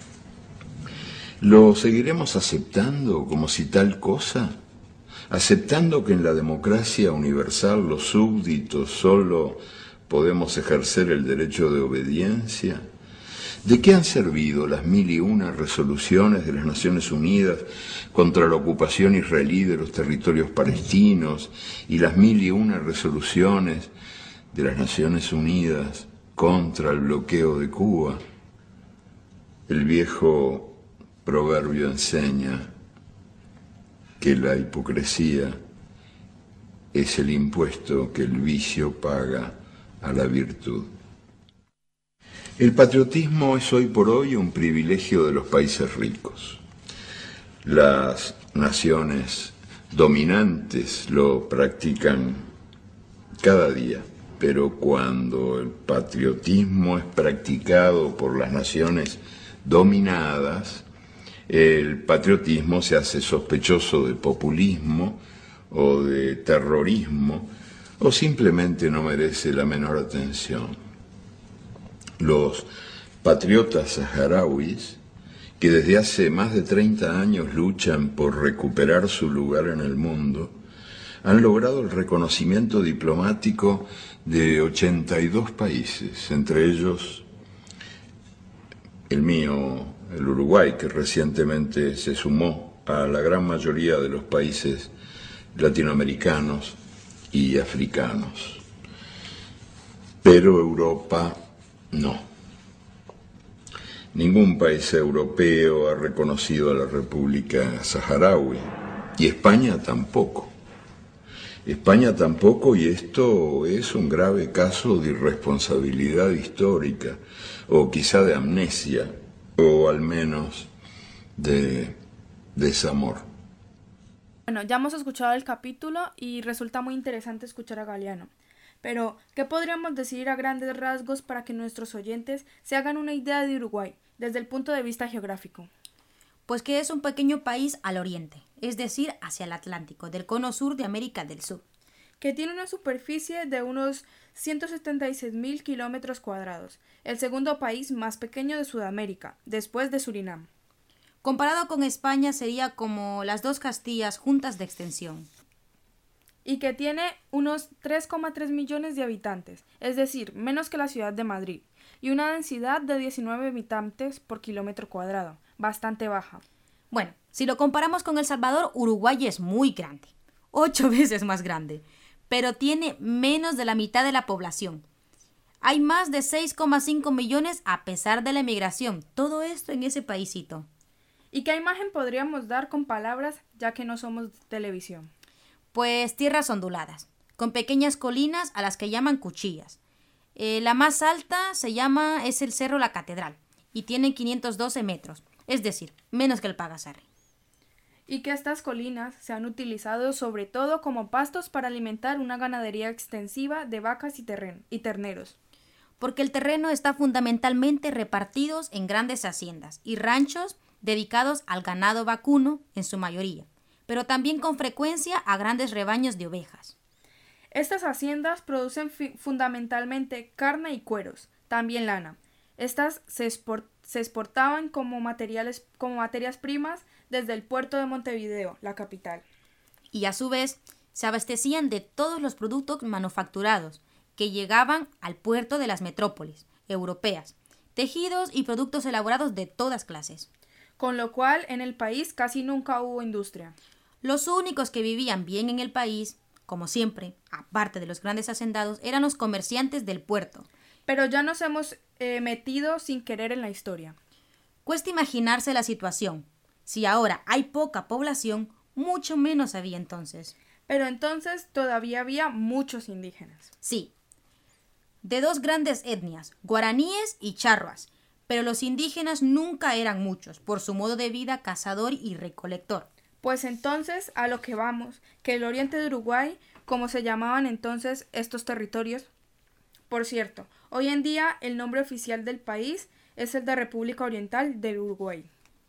¿Lo seguiremos aceptando como si tal cosa? ¿Aceptando que en la democracia universal los súbditos solo podemos ejercer el derecho de obediencia? ¿De qué han servido las 1001 resoluciones de las Naciones Unidas contra la ocupación israelí de los territorios palestinos y las 1001 resoluciones de las Naciones Unidas contra el bloqueo de Cuba? El viejo proverbio enseña que la hipocresía es el impuesto que el vicio paga a la virtud. El patriotismo es hoy por hoy un privilegio de los países ricos. Las naciones dominantes lo practican cada día, pero cuando el patriotismo es practicado por las naciones dominadas, el patriotismo se hace sospechoso de populismo o de terrorismo, o simplemente no merece la menor atención. Los patriotas saharauis, que desde hace más de 30 años luchan por recuperar su lugar en el mundo, han logrado el reconocimiento diplomático de 82 países, entre ellos el mío, el Uruguay, que recientemente se sumó a la gran mayoría de los países latinoamericanos y africanos. Pero Europa no. Ningún país europeo ha reconocido a la República Saharaui, y España tampoco. España tampoco, y esto es un grave caso de irresponsabilidad histórica, o quizá de amnesia, o al menos de desamor. Bueno, ya hemos escuchado el capítulo y resulta muy interesante escuchar a Galeano. Pero, ¿qué podríamos decir a grandes rasgos para que nuestros oyentes se hagan una idea de Uruguay desde el punto de vista geográfico? Pues que es un pequeño país al oriente, es decir, hacia el Atlántico, del cono sur de América del Sur. Que tiene una superficie de unos 176.000 kilómetros cuadrados, el segundo país más pequeño de Sudamérica, después de Surinam. Comparado con España sería como las dos Castillas juntas de extensión. Y que tiene unos 3,3 millones de habitantes, es decir, menos que la ciudad de Madrid, y una densidad de 19 habitantes por kilómetro cuadrado, bastante baja. Bueno, si lo comparamos con El Salvador, Uruguay es muy grande, 8 veces más grande, pero tiene menos de la mitad de la población. Hay más de 6,5 millones a pesar de la emigración, todo esto en ese paísito. ¿Y qué imagen podríamos dar con palabras, ya que no somos televisión? Pues tierras onduladas, con pequeñas colinas a las que llaman cuchillas. La más alta es el Cerro La Catedral y tiene 512 metros, es decir, menos que el Pagasarri. Y que estas colinas se han utilizado sobre todo como pastos para alimentar una ganadería extensiva de vacas y terneros. Porque el terreno está fundamentalmente repartidos en grandes haciendas y ranchos dedicados al ganado vacuno en su mayoría, pero también con frecuencia a grandes rebaños de ovejas. Estas haciendas producen fundamentalmente carne y cueros, también lana. Estas se exportaban como materias primas desde el puerto de Montevideo, la capital. Y a su vez se abastecían de todos los productos manufacturados que llegaban al puerto de las metrópolis europeas, tejidos y productos elaborados de todas clases. Con lo cual en el país casi nunca hubo industria. Los únicos que vivían bien en el país, como siempre, aparte de los grandes hacendados, eran los comerciantes del puerto. Pero ya nos hemos metido sin querer en la historia. Cuesta imaginarse la situación. Si ahora hay poca población, mucho menos había entonces. Pero entonces todavía había muchos indígenas. Sí, de dos grandes etnias, guaraníes y charruas, pero los indígenas nunca eran muchos, por su modo de vida cazador y recolector. Pues entonces, a lo que vamos, que el oriente de Uruguay, como se llamaban entonces estos territorios. Por cierto, hoy en día el nombre oficial del país es el de República Oriental del Uruguay.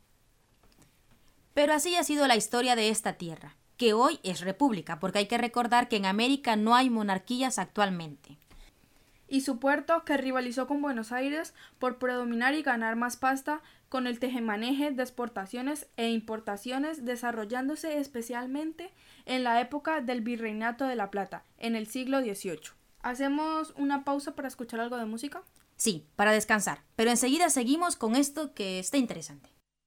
Pero así ha sido la historia de esta tierra, que hoy es república, porque hay que recordar que en América no hay monarquías actualmente. Y su puerto, que rivalizó con Buenos Aires por predominar y ganar más pasta con el tejemaneje de exportaciones e importaciones, desarrollándose especialmente en la época del Virreinato de la Plata, en el siglo XVIII. ¿Hacemos una pausa para escuchar algo de música? Sí, para descansar, pero enseguida seguimos con esto que está interesante.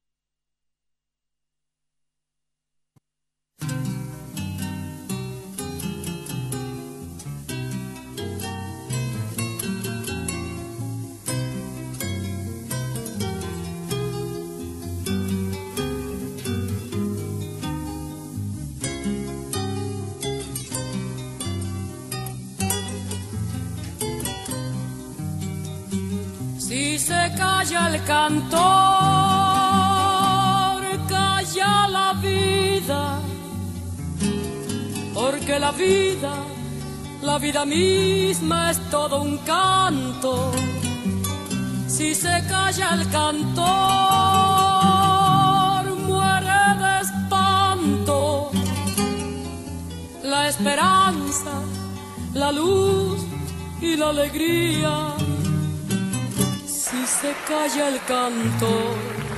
Si se calla el cantor, calla la vida, porque la vida misma es todo un canto. Si se calla el cantor, muere de espanto la esperanza, la luz y la alegría. Si se calla el canto,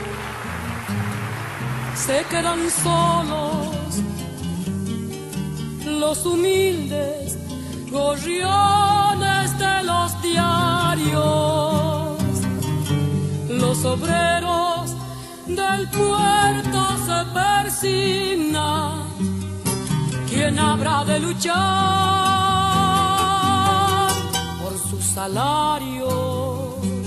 se quedan solos los humildes gorriones de los diarios. Los obreros del puerto se persignan. ¿Quién habrá de luchar por sus salarios?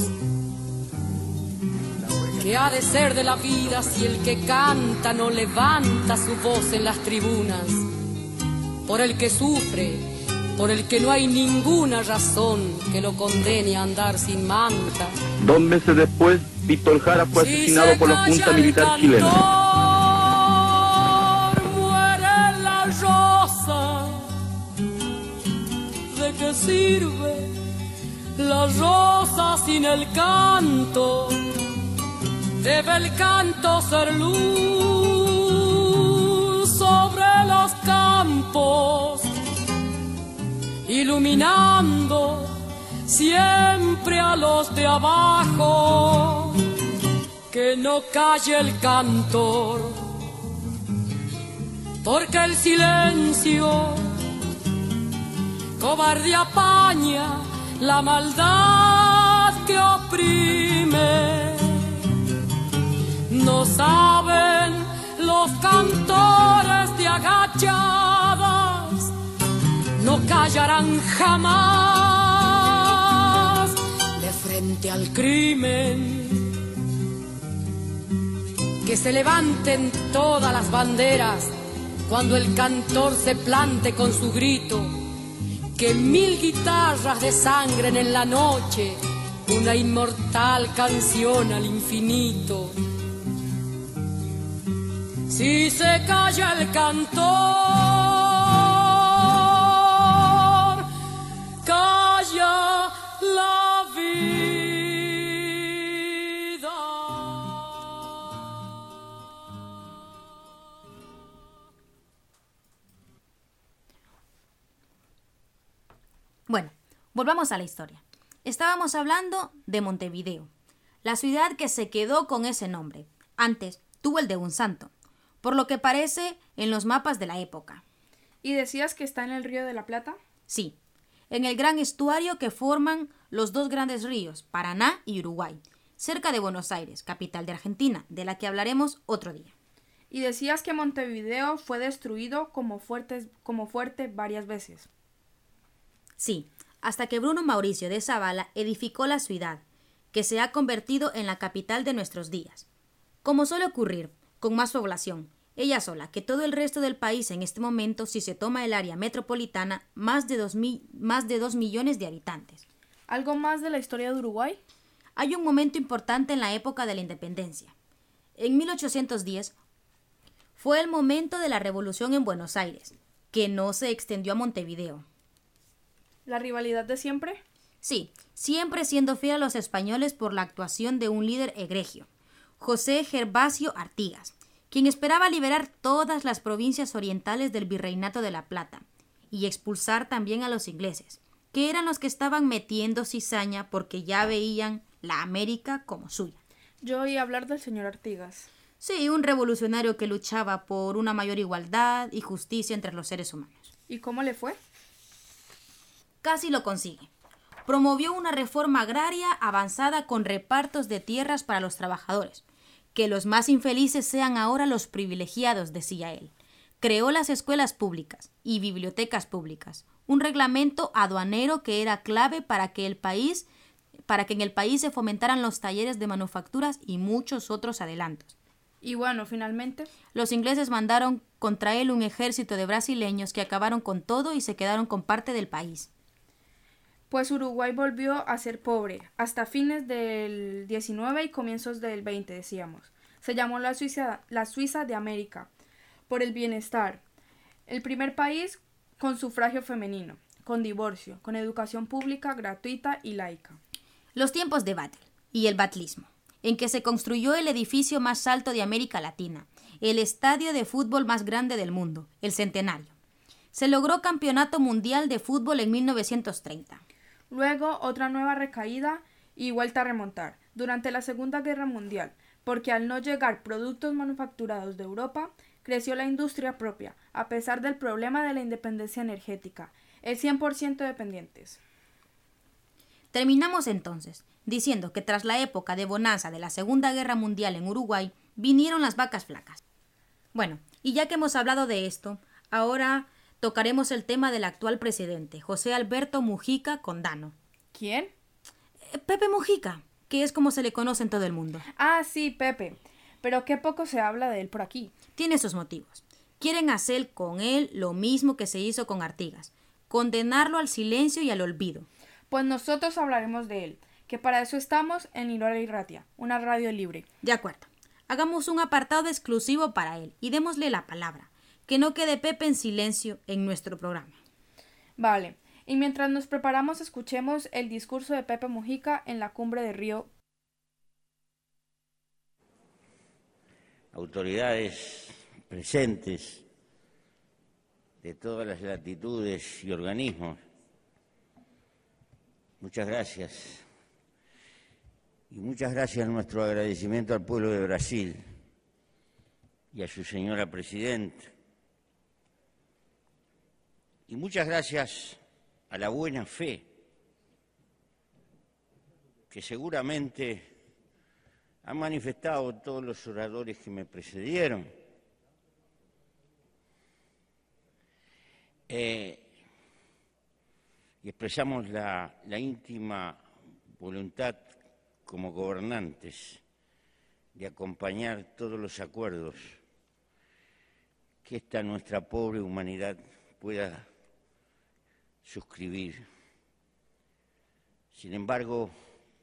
¿Qué ha de ser de la vida si el que canta no levanta su voz en las tribunas? Por el que sufre, por el que no hay ninguna razón que lo condene a andar sin manta. 2 meses después, Víctor Jara fue asesinado por la Junta Militar chilena. Muere la rosa de ¿de qué sirve la rosa sin el canto? Debe el canto ser luz sobre los campos, iluminando siempre a los de abajo. Que no calle el cantor, porque el silencio cobarde apaña la maldad que oprime. No saben los cantores de agachadas, no callarán jamás de frente al crimen. Que se levanten todas las banderas cuando el cantor se plante con su grito. Que 1000 guitarras desangren en la noche una inmortal canción al infinito. Si se calla el cantor, calla la vida. Bueno, volvamos a la historia. Estábamos hablando de Montevideo, la ciudad que se quedó con ese nombre. Antes tuvo el de un santo, por lo que parece en los mapas de la época. ¿Y decías que está en el Río de la Plata? Sí, en el gran estuario que forman los dos grandes ríos, Paraná y Uruguay, cerca de Buenos Aires, capital de Argentina, de la que hablaremos otro día. Y decías que Montevideo fue destruido como fuerte varias veces. Sí, hasta que Bruno Mauricio de Zavala edificó la ciudad, que se ha convertido en la capital de nuestros días. Como suele ocurrir, con más población, ella sola, que todo el resto del país en este momento, si se toma el área metropolitana, más de 2 millones de habitantes. ¿Algo más de la historia de Uruguay? Hay un momento importante en la época de la independencia. En 1810 fue el momento de la revolución en Buenos Aires, que no se extendió a Montevideo. ¿La rivalidad de siempre? Sí, siempre siendo fiel a los españoles por la actuación de un líder egregio, José Gervasio Artigas, quien esperaba liberar todas las provincias orientales del Virreinato de la Plata y expulsar también a los ingleses, que eran los que estaban metiendo cizaña porque ya veían la América como suya. Yo oí hablar del señor Artigas. Sí, un revolucionario que luchaba por una mayor igualdad y justicia entre los seres humanos. ¿Y cómo le fue? Casi lo consigue. Promovió una reforma agraria avanzada con repartos de tierras para los trabajadores. Que los más infelices sean ahora los privilegiados, decía él. Creó las escuelas públicas y bibliotecas públicas, un reglamento aduanero que era clave para que en el país se fomentaran los talleres de manufacturas y muchos otros adelantos. Y bueno, finalmente, los ingleses mandaron contra él un ejército de brasileños que acabaron con todo y se quedaron con parte del país. Pues Uruguay volvió a ser pobre, hasta fines del 19 y comienzos del 20, decíamos. Se llamó la Suiza de América, por el bienestar. El primer país con sufragio femenino, con divorcio, con educación pública gratuita y laica. Los tiempos de Batlle y el batlismo, en que se construyó el edificio más alto de América Latina, el estadio de fútbol más grande del mundo, el Centenario. Se logró campeonato mundial de fútbol en 1930. Luego otra nueva recaída y vuelta a remontar durante la Segunda Guerra Mundial, porque al no llegar productos manufacturados de Europa, creció la industria propia, a pesar del problema de la independencia energética, el 100% dependientes. Terminamos entonces diciendo que tras la época de bonanza de la Segunda Guerra Mundial en Uruguay, vinieron las vacas flacas. Bueno, y ya que hemos hablado de esto, ahora tocaremos el tema del actual presidente, José Alberto Mujica Condano. ¿Quién? Pepe Mujica, que es como se le conoce en todo el mundo. Ah, sí, Pepe. Pero qué poco se habla de él por aquí. Tiene sus motivos. Quieren hacer con él lo mismo que se hizo con Artigas, condenarlo al silencio y al olvido. Pues nosotros hablaremos de él, que para eso estamos en Irola y Ratia, una radio libre. De acuerdo. Hagamos un apartado exclusivo para él y démosle la palabra. Que no quede Pepe en silencio en nuestro programa. Vale. Y mientras nos preparamos, escuchemos el discurso de Pepe Mujica en la cumbre de Río. Autoridades presentes de todas las latitudes y organismos, muchas gracias. Y muchas gracias, nuestro agradecimiento al pueblo de Brasil y a su señora presidenta. Y muchas gracias a la buena fe que seguramente han manifestado todos los oradores que me precedieron. Y expresamos la íntima voluntad como gobernantes de acompañar todos los acuerdos que esta nuestra pobre humanidad pueda suscribir. Sin embargo,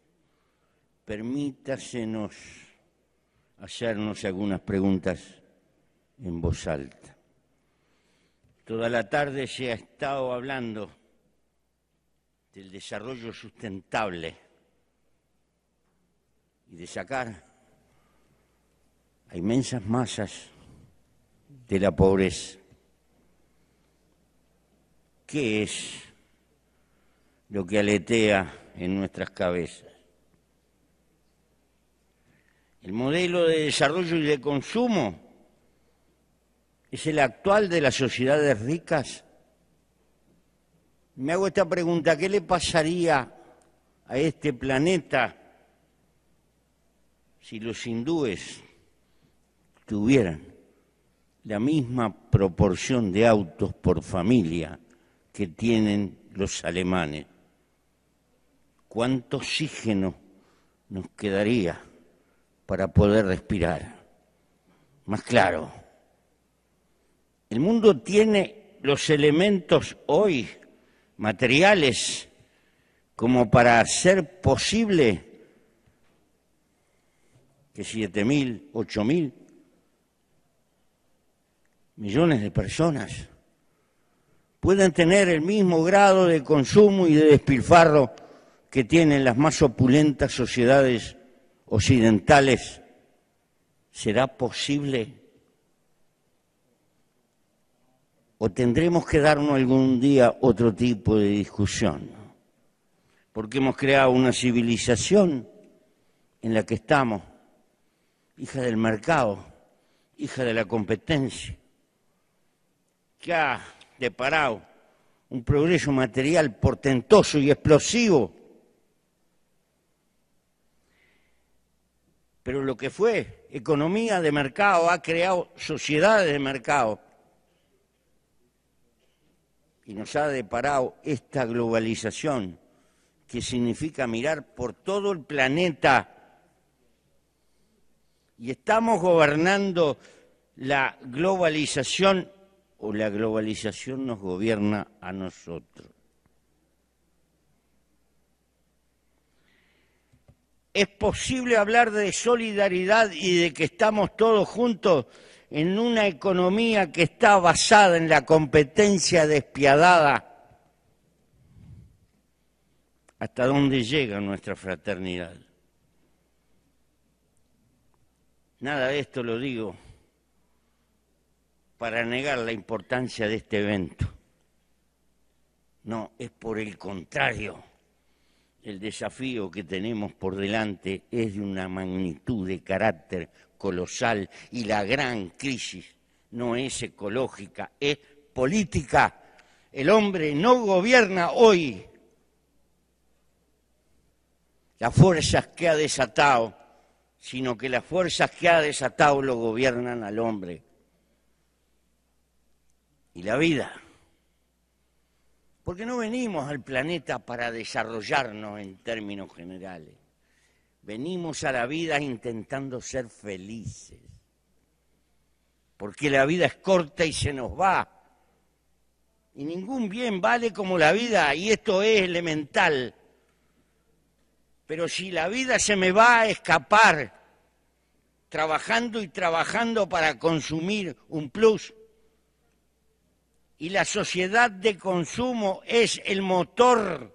permítasenos hacernos algunas preguntas en voz alta. Toda la tarde se ha estado hablando del desarrollo sustentable y de sacar a inmensas masas de la pobreza. ¿Qué es lo que aletea en nuestras cabezas? El modelo de desarrollo y de consumo es el actual de las sociedades ricas. Me hago esta pregunta: ¿qué le pasaría a este planeta si los hindúes tuvieran la misma proporción de autos por familia que tienen los alemanes? ¿Cuánto oxígeno nos quedaría para poder respirar? Más claro, el mundo tiene los elementos hoy materiales como para hacer posible que 7.000, 8.000 millones de personas puedan tener el mismo grado de consumo y de despilfarro que tienen las más opulentas sociedades occidentales. ¿Será posible? ¿O tendremos que darnos algún día otro tipo de discusión? Porque hemos creado una civilización en la que estamos, hija del mercado, hija de la competencia, que ha deparado un progreso material portentoso y explosivo. Pero lo que fue economía de mercado ha creado sociedades de mercado y nos ha deparado esta globalización, que significa mirar por todo el planeta, y estamos gobernando la globalización o la globalización nos gobierna a nosotros. ¿Es posible hablar de solidaridad y de que estamos todos juntos en una economía que está basada en la competencia despiadada? ¿Hasta dónde llega nuestra fraternidad? Nada de esto lo digo para negar la importancia de este evento. No, es por el contrario. El desafío que tenemos por delante es de una magnitud de carácter colosal y la gran crisis no es ecológica, es política. El hombre no gobierna hoy las fuerzas que ha desatado, sino que las fuerzas que ha desatado lo gobiernan al hombre. Y la vida. Porque no venimos al planeta para desarrollarnos en términos generales. Venimos a la vida intentando ser felices. Porque la vida es corta y se nos va. Y ningún bien vale como la vida, y esto es elemental. Pero si la vida se me va a escapar, trabajando y trabajando para consumir un plus, y la sociedad de consumo es el motor,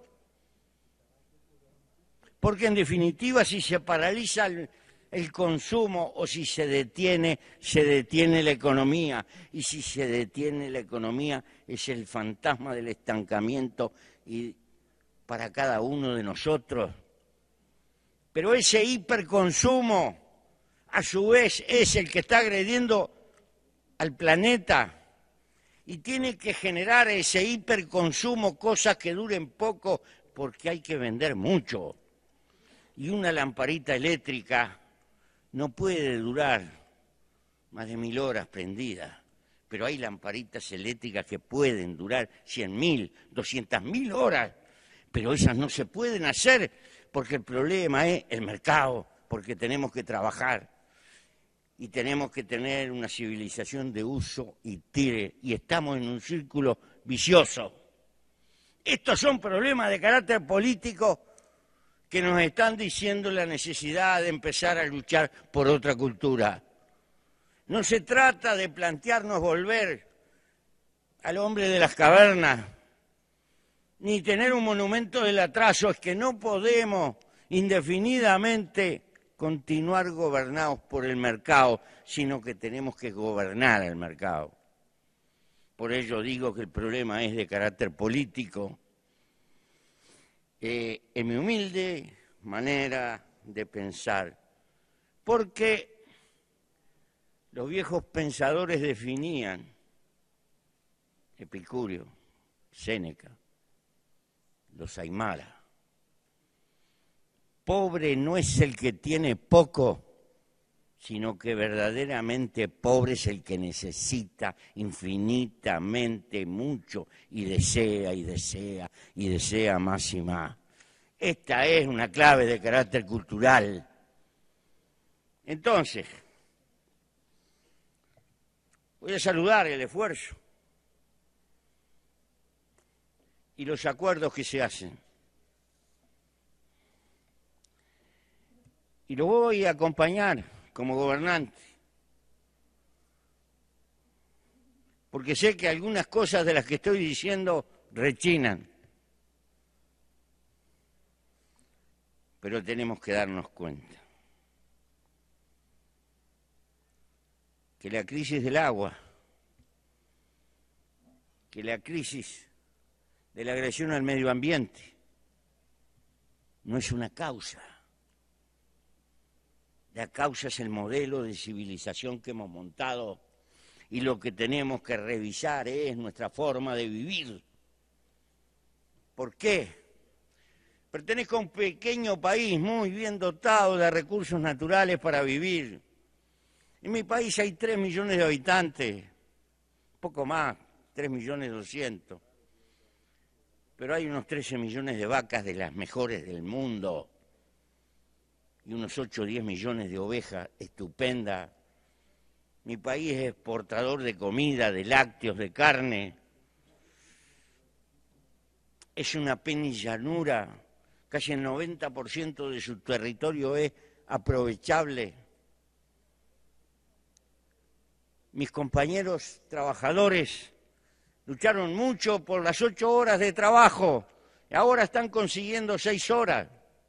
porque en definitiva si se paraliza el consumo o si se detiene la economía, y si se detiene la economía es el fantasma del estancamiento y para cada uno de nosotros. Pero ese hiperconsumo a su vez es el que está agrediendo al planeta y tiene que generar ese hiperconsumo cosas que duren poco porque hay que vender mucho. Y una lamparita eléctrica no puede durar más de 1000 horas prendida, pero hay lamparitas eléctricas que pueden durar 100.000, 200.000 horas, pero esas no se pueden hacer porque el problema es el mercado, porque tenemos que trabajar y tenemos que tener una civilización de uso y tire, y estamos en un círculo vicioso. Estos son problemas de carácter político que nos están diciendo la necesidad de empezar a luchar por otra cultura. No se trata de plantearnos volver al hombre de las cavernas, ni tener un monumento del atraso. Es que no podemos indefinidamente continuar gobernados por el mercado, sino que tenemos que gobernar al mercado. Por ello digo que el problema es de carácter político. En mi humilde manera de pensar, porque los viejos pensadores definían, Epicurio, Séneca, los Aymara, pobre no es el que tiene poco, sino que verdaderamente pobre es el que necesita infinitamente mucho y desea y desea y desea más y más. Esta es una clave de carácter cultural. Entonces, voy a saludar el esfuerzo y los acuerdos que se hacen. Y lo voy a acompañar como gobernante, porque sé que algunas cosas de las que estoy diciendo rechinan, pero tenemos que darnos cuenta que la crisis del agua, que la crisis de la agresión al medio ambiente no es una causa. La causa es el modelo de civilización que hemos montado y lo que tenemos que revisar es nuestra forma de vivir. ¿Por qué? Pertenezco a un pequeño país muy bien dotado de recursos naturales para vivir. En mi país hay 3 millones de habitantes, poco más, 3.200.000. Pero hay unos 13 millones de vacas de las mejores del mundo y unos 8 o 10 millones de ovejas estupendas. Mi país es exportador de comida, de lácteos, de carne. Es una penillanura, casi el 90% de su territorio es aprovechable. Mis compañeros trabajadores lucharon mucho por las 8 horas de trabajo y ahora están consiguiendo 6 horas.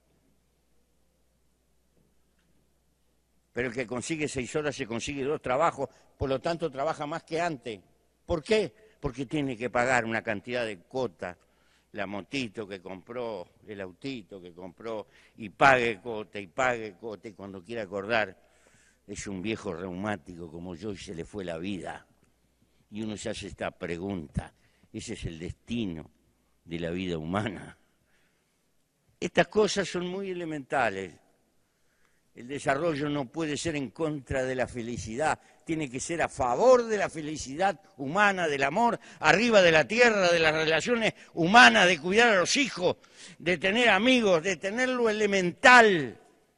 Pero el que consigue 6 horas se consigue 2 trabajos, por lo tanto trabaja más que antes. ¿Por qué? Porque tiene que pagar una cantidad de cuota, la motito que compró, el autito que compró, y pague cuota, y cuando quiera acordar, es un viejo reumático como yo y se le fue la vida. Y uno se hace esta pregunta, ¿ese es el destino de la vida humana? Estas cosas son muy elementales. El desarrollo no puede ser en contra de la felicidad, tiene que ser a favor de la felicidad humana, del amor, arriba de la tierra, de las relaciones humanas, de cuidar a los hijos, de tener amigos, de tener lo elemental.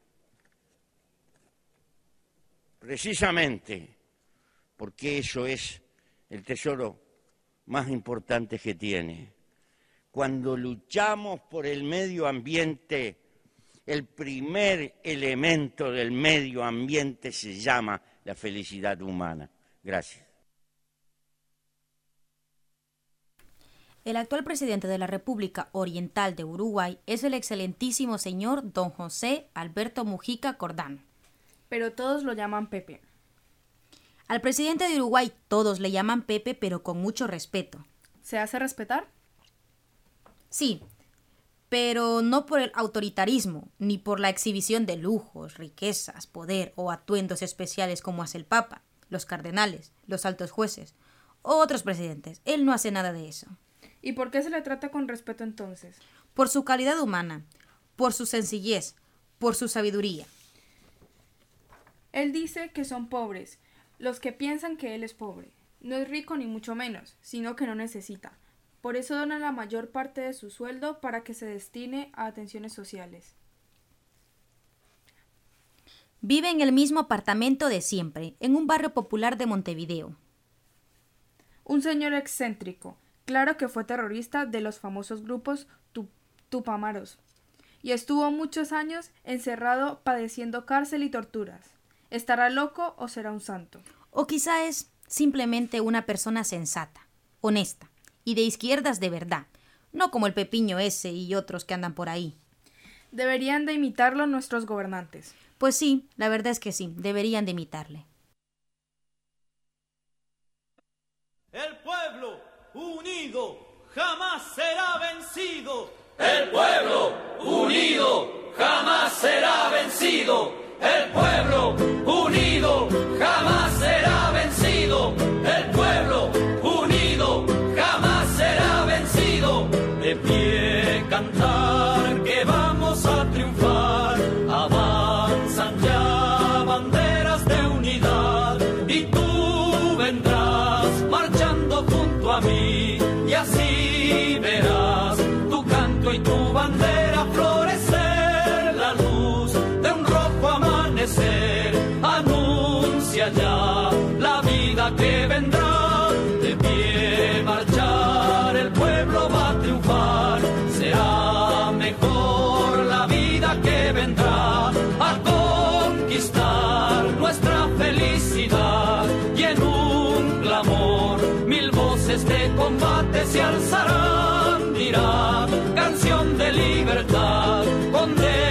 Precisamente porque eso es el tesoro más importante que tiene. Cuando luchamos por el medio ambiente, el primer elemento del medio ambiente se llama la felicidad humana. Gracias. El actual presidente de la República Oriental de Uruguay es el excelentísimo señor don José Alberto Mujica Cordano. Pero todos lo llaman Pepe. Al presidente de Uruguay todos le llaman Pepe, pero con mucho respeto. ¿Se hace respetar? Sí, pero no por el autoritarismo, ni por la exhibición de lujos, riquezas, poder o atuendos especiales como hace el Papa, los cardenales, los altos jueces o otros presidentes. Él no hace nada de eso. ¿Y por qué se le trata con respeto entonces? Por su calidad humana, por su sencillez, por su sabiduría. Él dice que son pobres los que piensan que él es pobre. No es rico ni mucho menos, sino que no necesita. Por eso dona la mayor parte de su sueldo para que se destine a atenciones sociales. Vive en el mismo apartamento de siempre, en un barrio popular de Montevideo. Un señor excéntrico, claro que fue terrorista de los famosos grupos Tupamaros, y estuvo muchos años encerrado padeciendo cárcel y torturas. ¿Estará loco o será un santo? O quizá es simplemente una persona sensata, honesta y de izquierdas de verdad, no como el Pepiño ese y otros que andan por ahí. Deberían de imitarlo nuestros gobernantes. Pues sí, la verdad es que sí, deberían de imitarle. El pueblo unido jamás será vencido. El pueblo unido jamás será vencido. El pueblo unido jamás será vencido. El pueblo unido jamás será vencido. De pie cantar que vamos a triunfar. Avanzan ya banderas de unidad y tú vendrás marchando junto a mí y así verás tu canto y tu bandera florecer. La luz de un rojo amanecer anuncia ya la vida que vendrá. De pie marchar el pueblo va a triunfar. Será mejor la vida que vendrá a conquistar nuestra felicidad. Y en un clamor mil voces de combate se alzarán. Dirán canción de libertad, con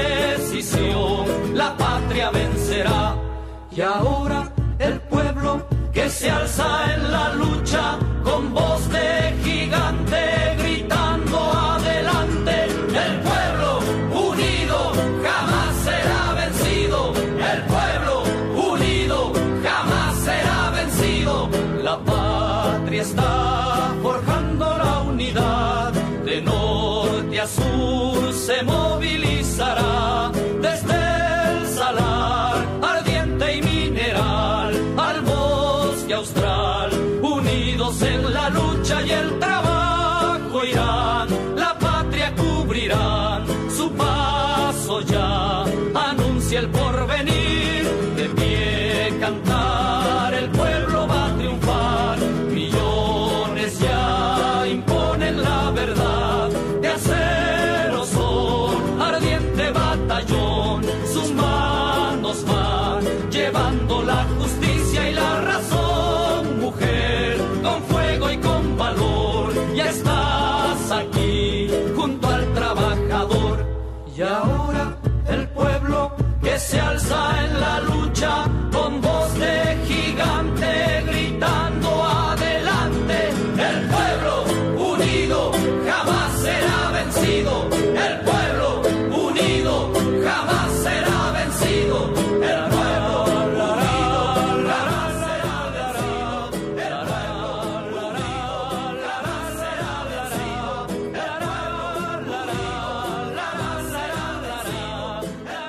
decisión la patria vencerá. Y ahora el pueblo que se alza en la lucha con voz de gigante gritando adelante. El pueblo unido jamás será vencido. El pueblo unido jamás será vencido. La patria está forjando la unidad. De norte a sur se movilizará. Desde el salar ardiente y mineral al bosque austral. Unidos en la lucha y el trabajo irán. La patria cubrirán. Su paso ya anuncia el porvenir. De pie cantar el pueblo va a triunfar. Millones ya imponen la verdad. De acero son ardiente batallón. Sus manos van llevando la justicia y la razón. Mujer, con fuego y con valor, ya estás aquí junto al trabajador. Y ahora el pueblo que se alza en la lucha con voz de gigante gritando adelante. El pueblo unido jamás será vencido. El pueblo unido jamás será vencido. El pueblo unido jamás será vencido. El pueblo unido jamás será vencido. El pueblo unido jamás será vencido.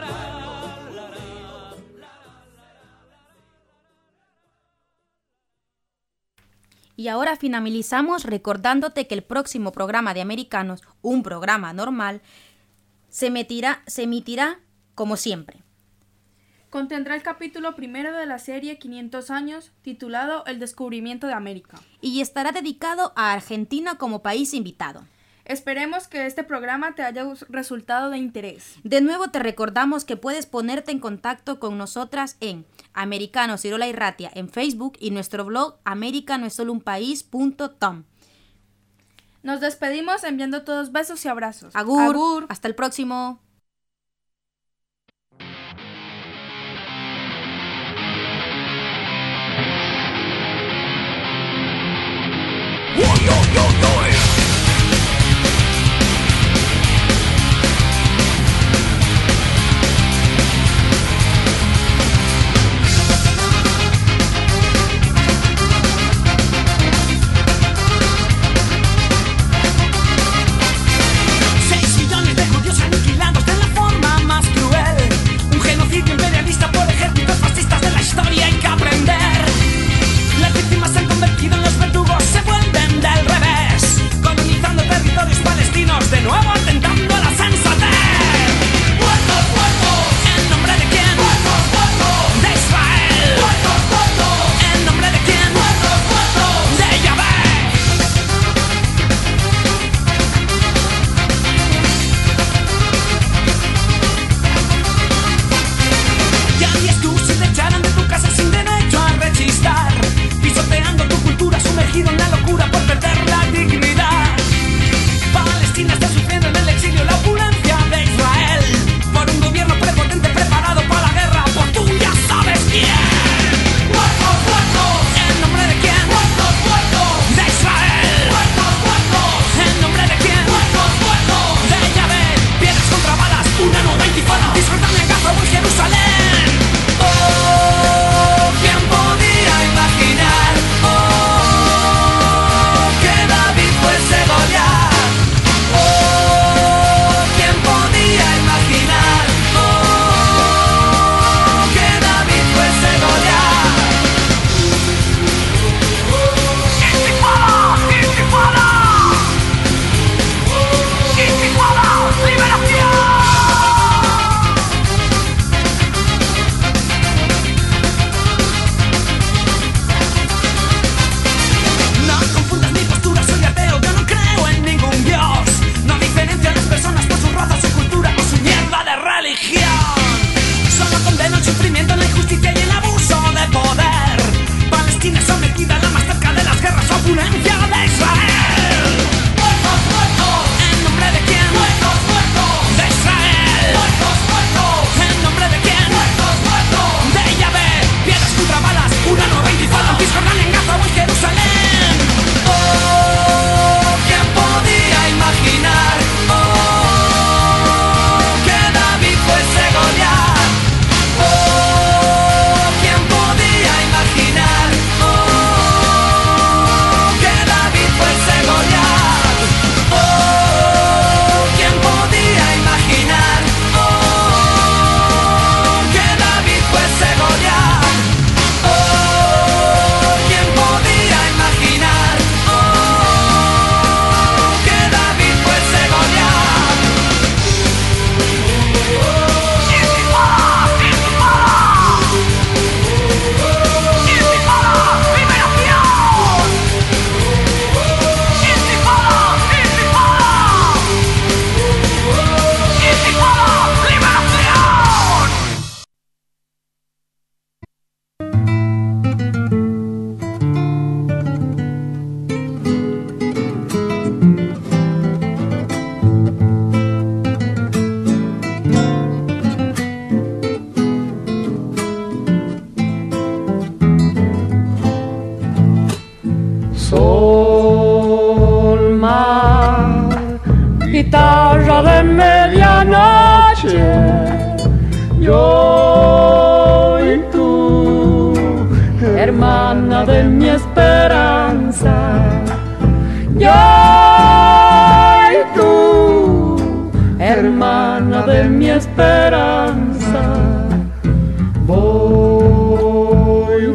Y ahora finalizamos recordándote que el próximo programa de Americanos, un programa normal, se emitirá como siempre. Contendrá el capítulo primero de la serie 500 años, titulado El descubrimiento de América. Y estará dedicado a Argentina como país invitado. Esperemos que este programa te haya resultado de interés. De nuevo te recordamos que puedes ponerte en contacto con nosotras en Americanos Irola y Ratia en Facebook y nuestro blog americanoesolounpaís.com. Nos despedimos enviando todos besos y abrazos. Agur. Hasta el próximo. Imperialista por ejércitos fascistas de la historia hay que aprender. Las víctimas se han convertido en los verdugos, se vuelven del revés, colonizando territorios palestinos, de nuevo atentando a la sensatez. ¡Muertos, muertos! ¿En nombre de quién? ¡Muertos, muertos! De Israel. ¡Muertos, muertos! ¿En nombre de quién? ¡Muertos, muertos! De Yahvé. Sin derecho a rechistar, pisoteando tu cultura, sumergido en la locura por perder la dignidad. Palestina está sufriendo en el exilio la opulencia de Israel, por un gobierno prepotente preparado para la guerra, por tú ya sabes quién. ¡Muertos, muertos! ¿En nombre de quién? ¡Muertos, muertos! De Israel. ¡Muertos, muertos! ¿En nombre de quién? ¡Muertos, muertos! De Yahvé. Piedras contra balas, una nueva intifada, disfrutando en Gaza o en Jerusalén. ¿Quién podía imaginar que David fuese Goliat? ¿Quién podía imaginar que David fuese Goliat? ¡Intifada! ¡Intifada! ¡Intifada! ¡Liberación! Solo condeno el sufrimiento, la injusticia y el abuso de poder. Palestina sometida a la más cerca de las guerras, opulencia de Israel. ¡Muertos, muertos! ¿En nombre de quién? ¡Muertos, muertos! De Israel. ¡Muertos, muertos! ¿En nombre de quién? ¡Muertos, muertos! De Yahvé. Piedras contra balas, una nueva intifada, Cisjordania, en Gaza o en Jerusalén. ¿Quién podía imaginar que David fuese Goliat? ¿Quién podía imaginar que David fuese Goliat? ¿Quién podía imaginar que David fuese Goliat? ¿Quién podía imaginar que David fuese Goliat? Sol, mar, guitarra de medianoche, yo y tú, hermana de mi esperanza, yo y tú, hermana de mi esperanza. Voy,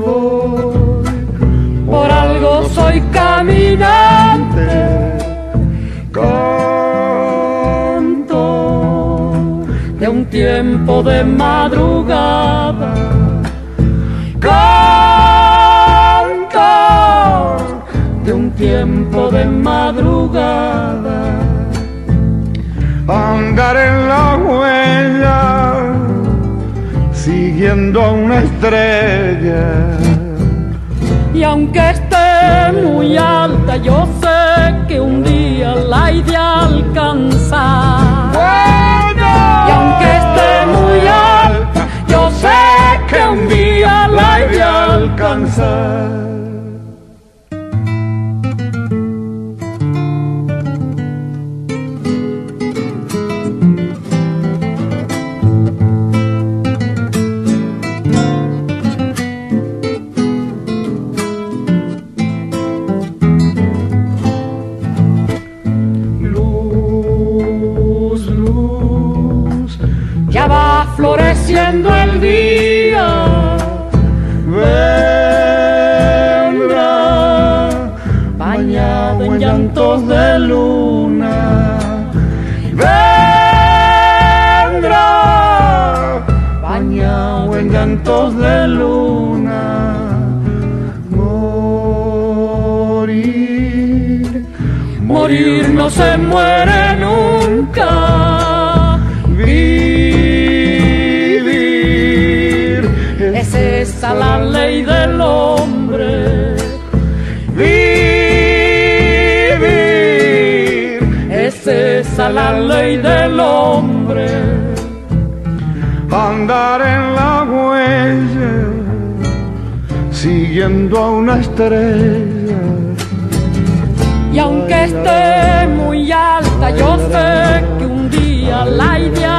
por algo soy caminante, canto de un tiempo de madrugada, canto de un tiempo de madrugada. Andar en la huella, siguiendo a una estrella. Y aunque esté muy alta, yo sé sé que un día la he de alcanzar. Y aunque esté muy alta, yo sé que un día la he de alcanzar. Floreciendo el día, vendrá bañado en llantos de luna, vendrá bañado en llantos de luna. Morir no se muere nunca. Es esa la ley del hombre. Vivir. Es esa la ley del hombre. Andar en la huella, siguiendo a una estrella. Y aunque esté muy alta, yo sé que un día la he de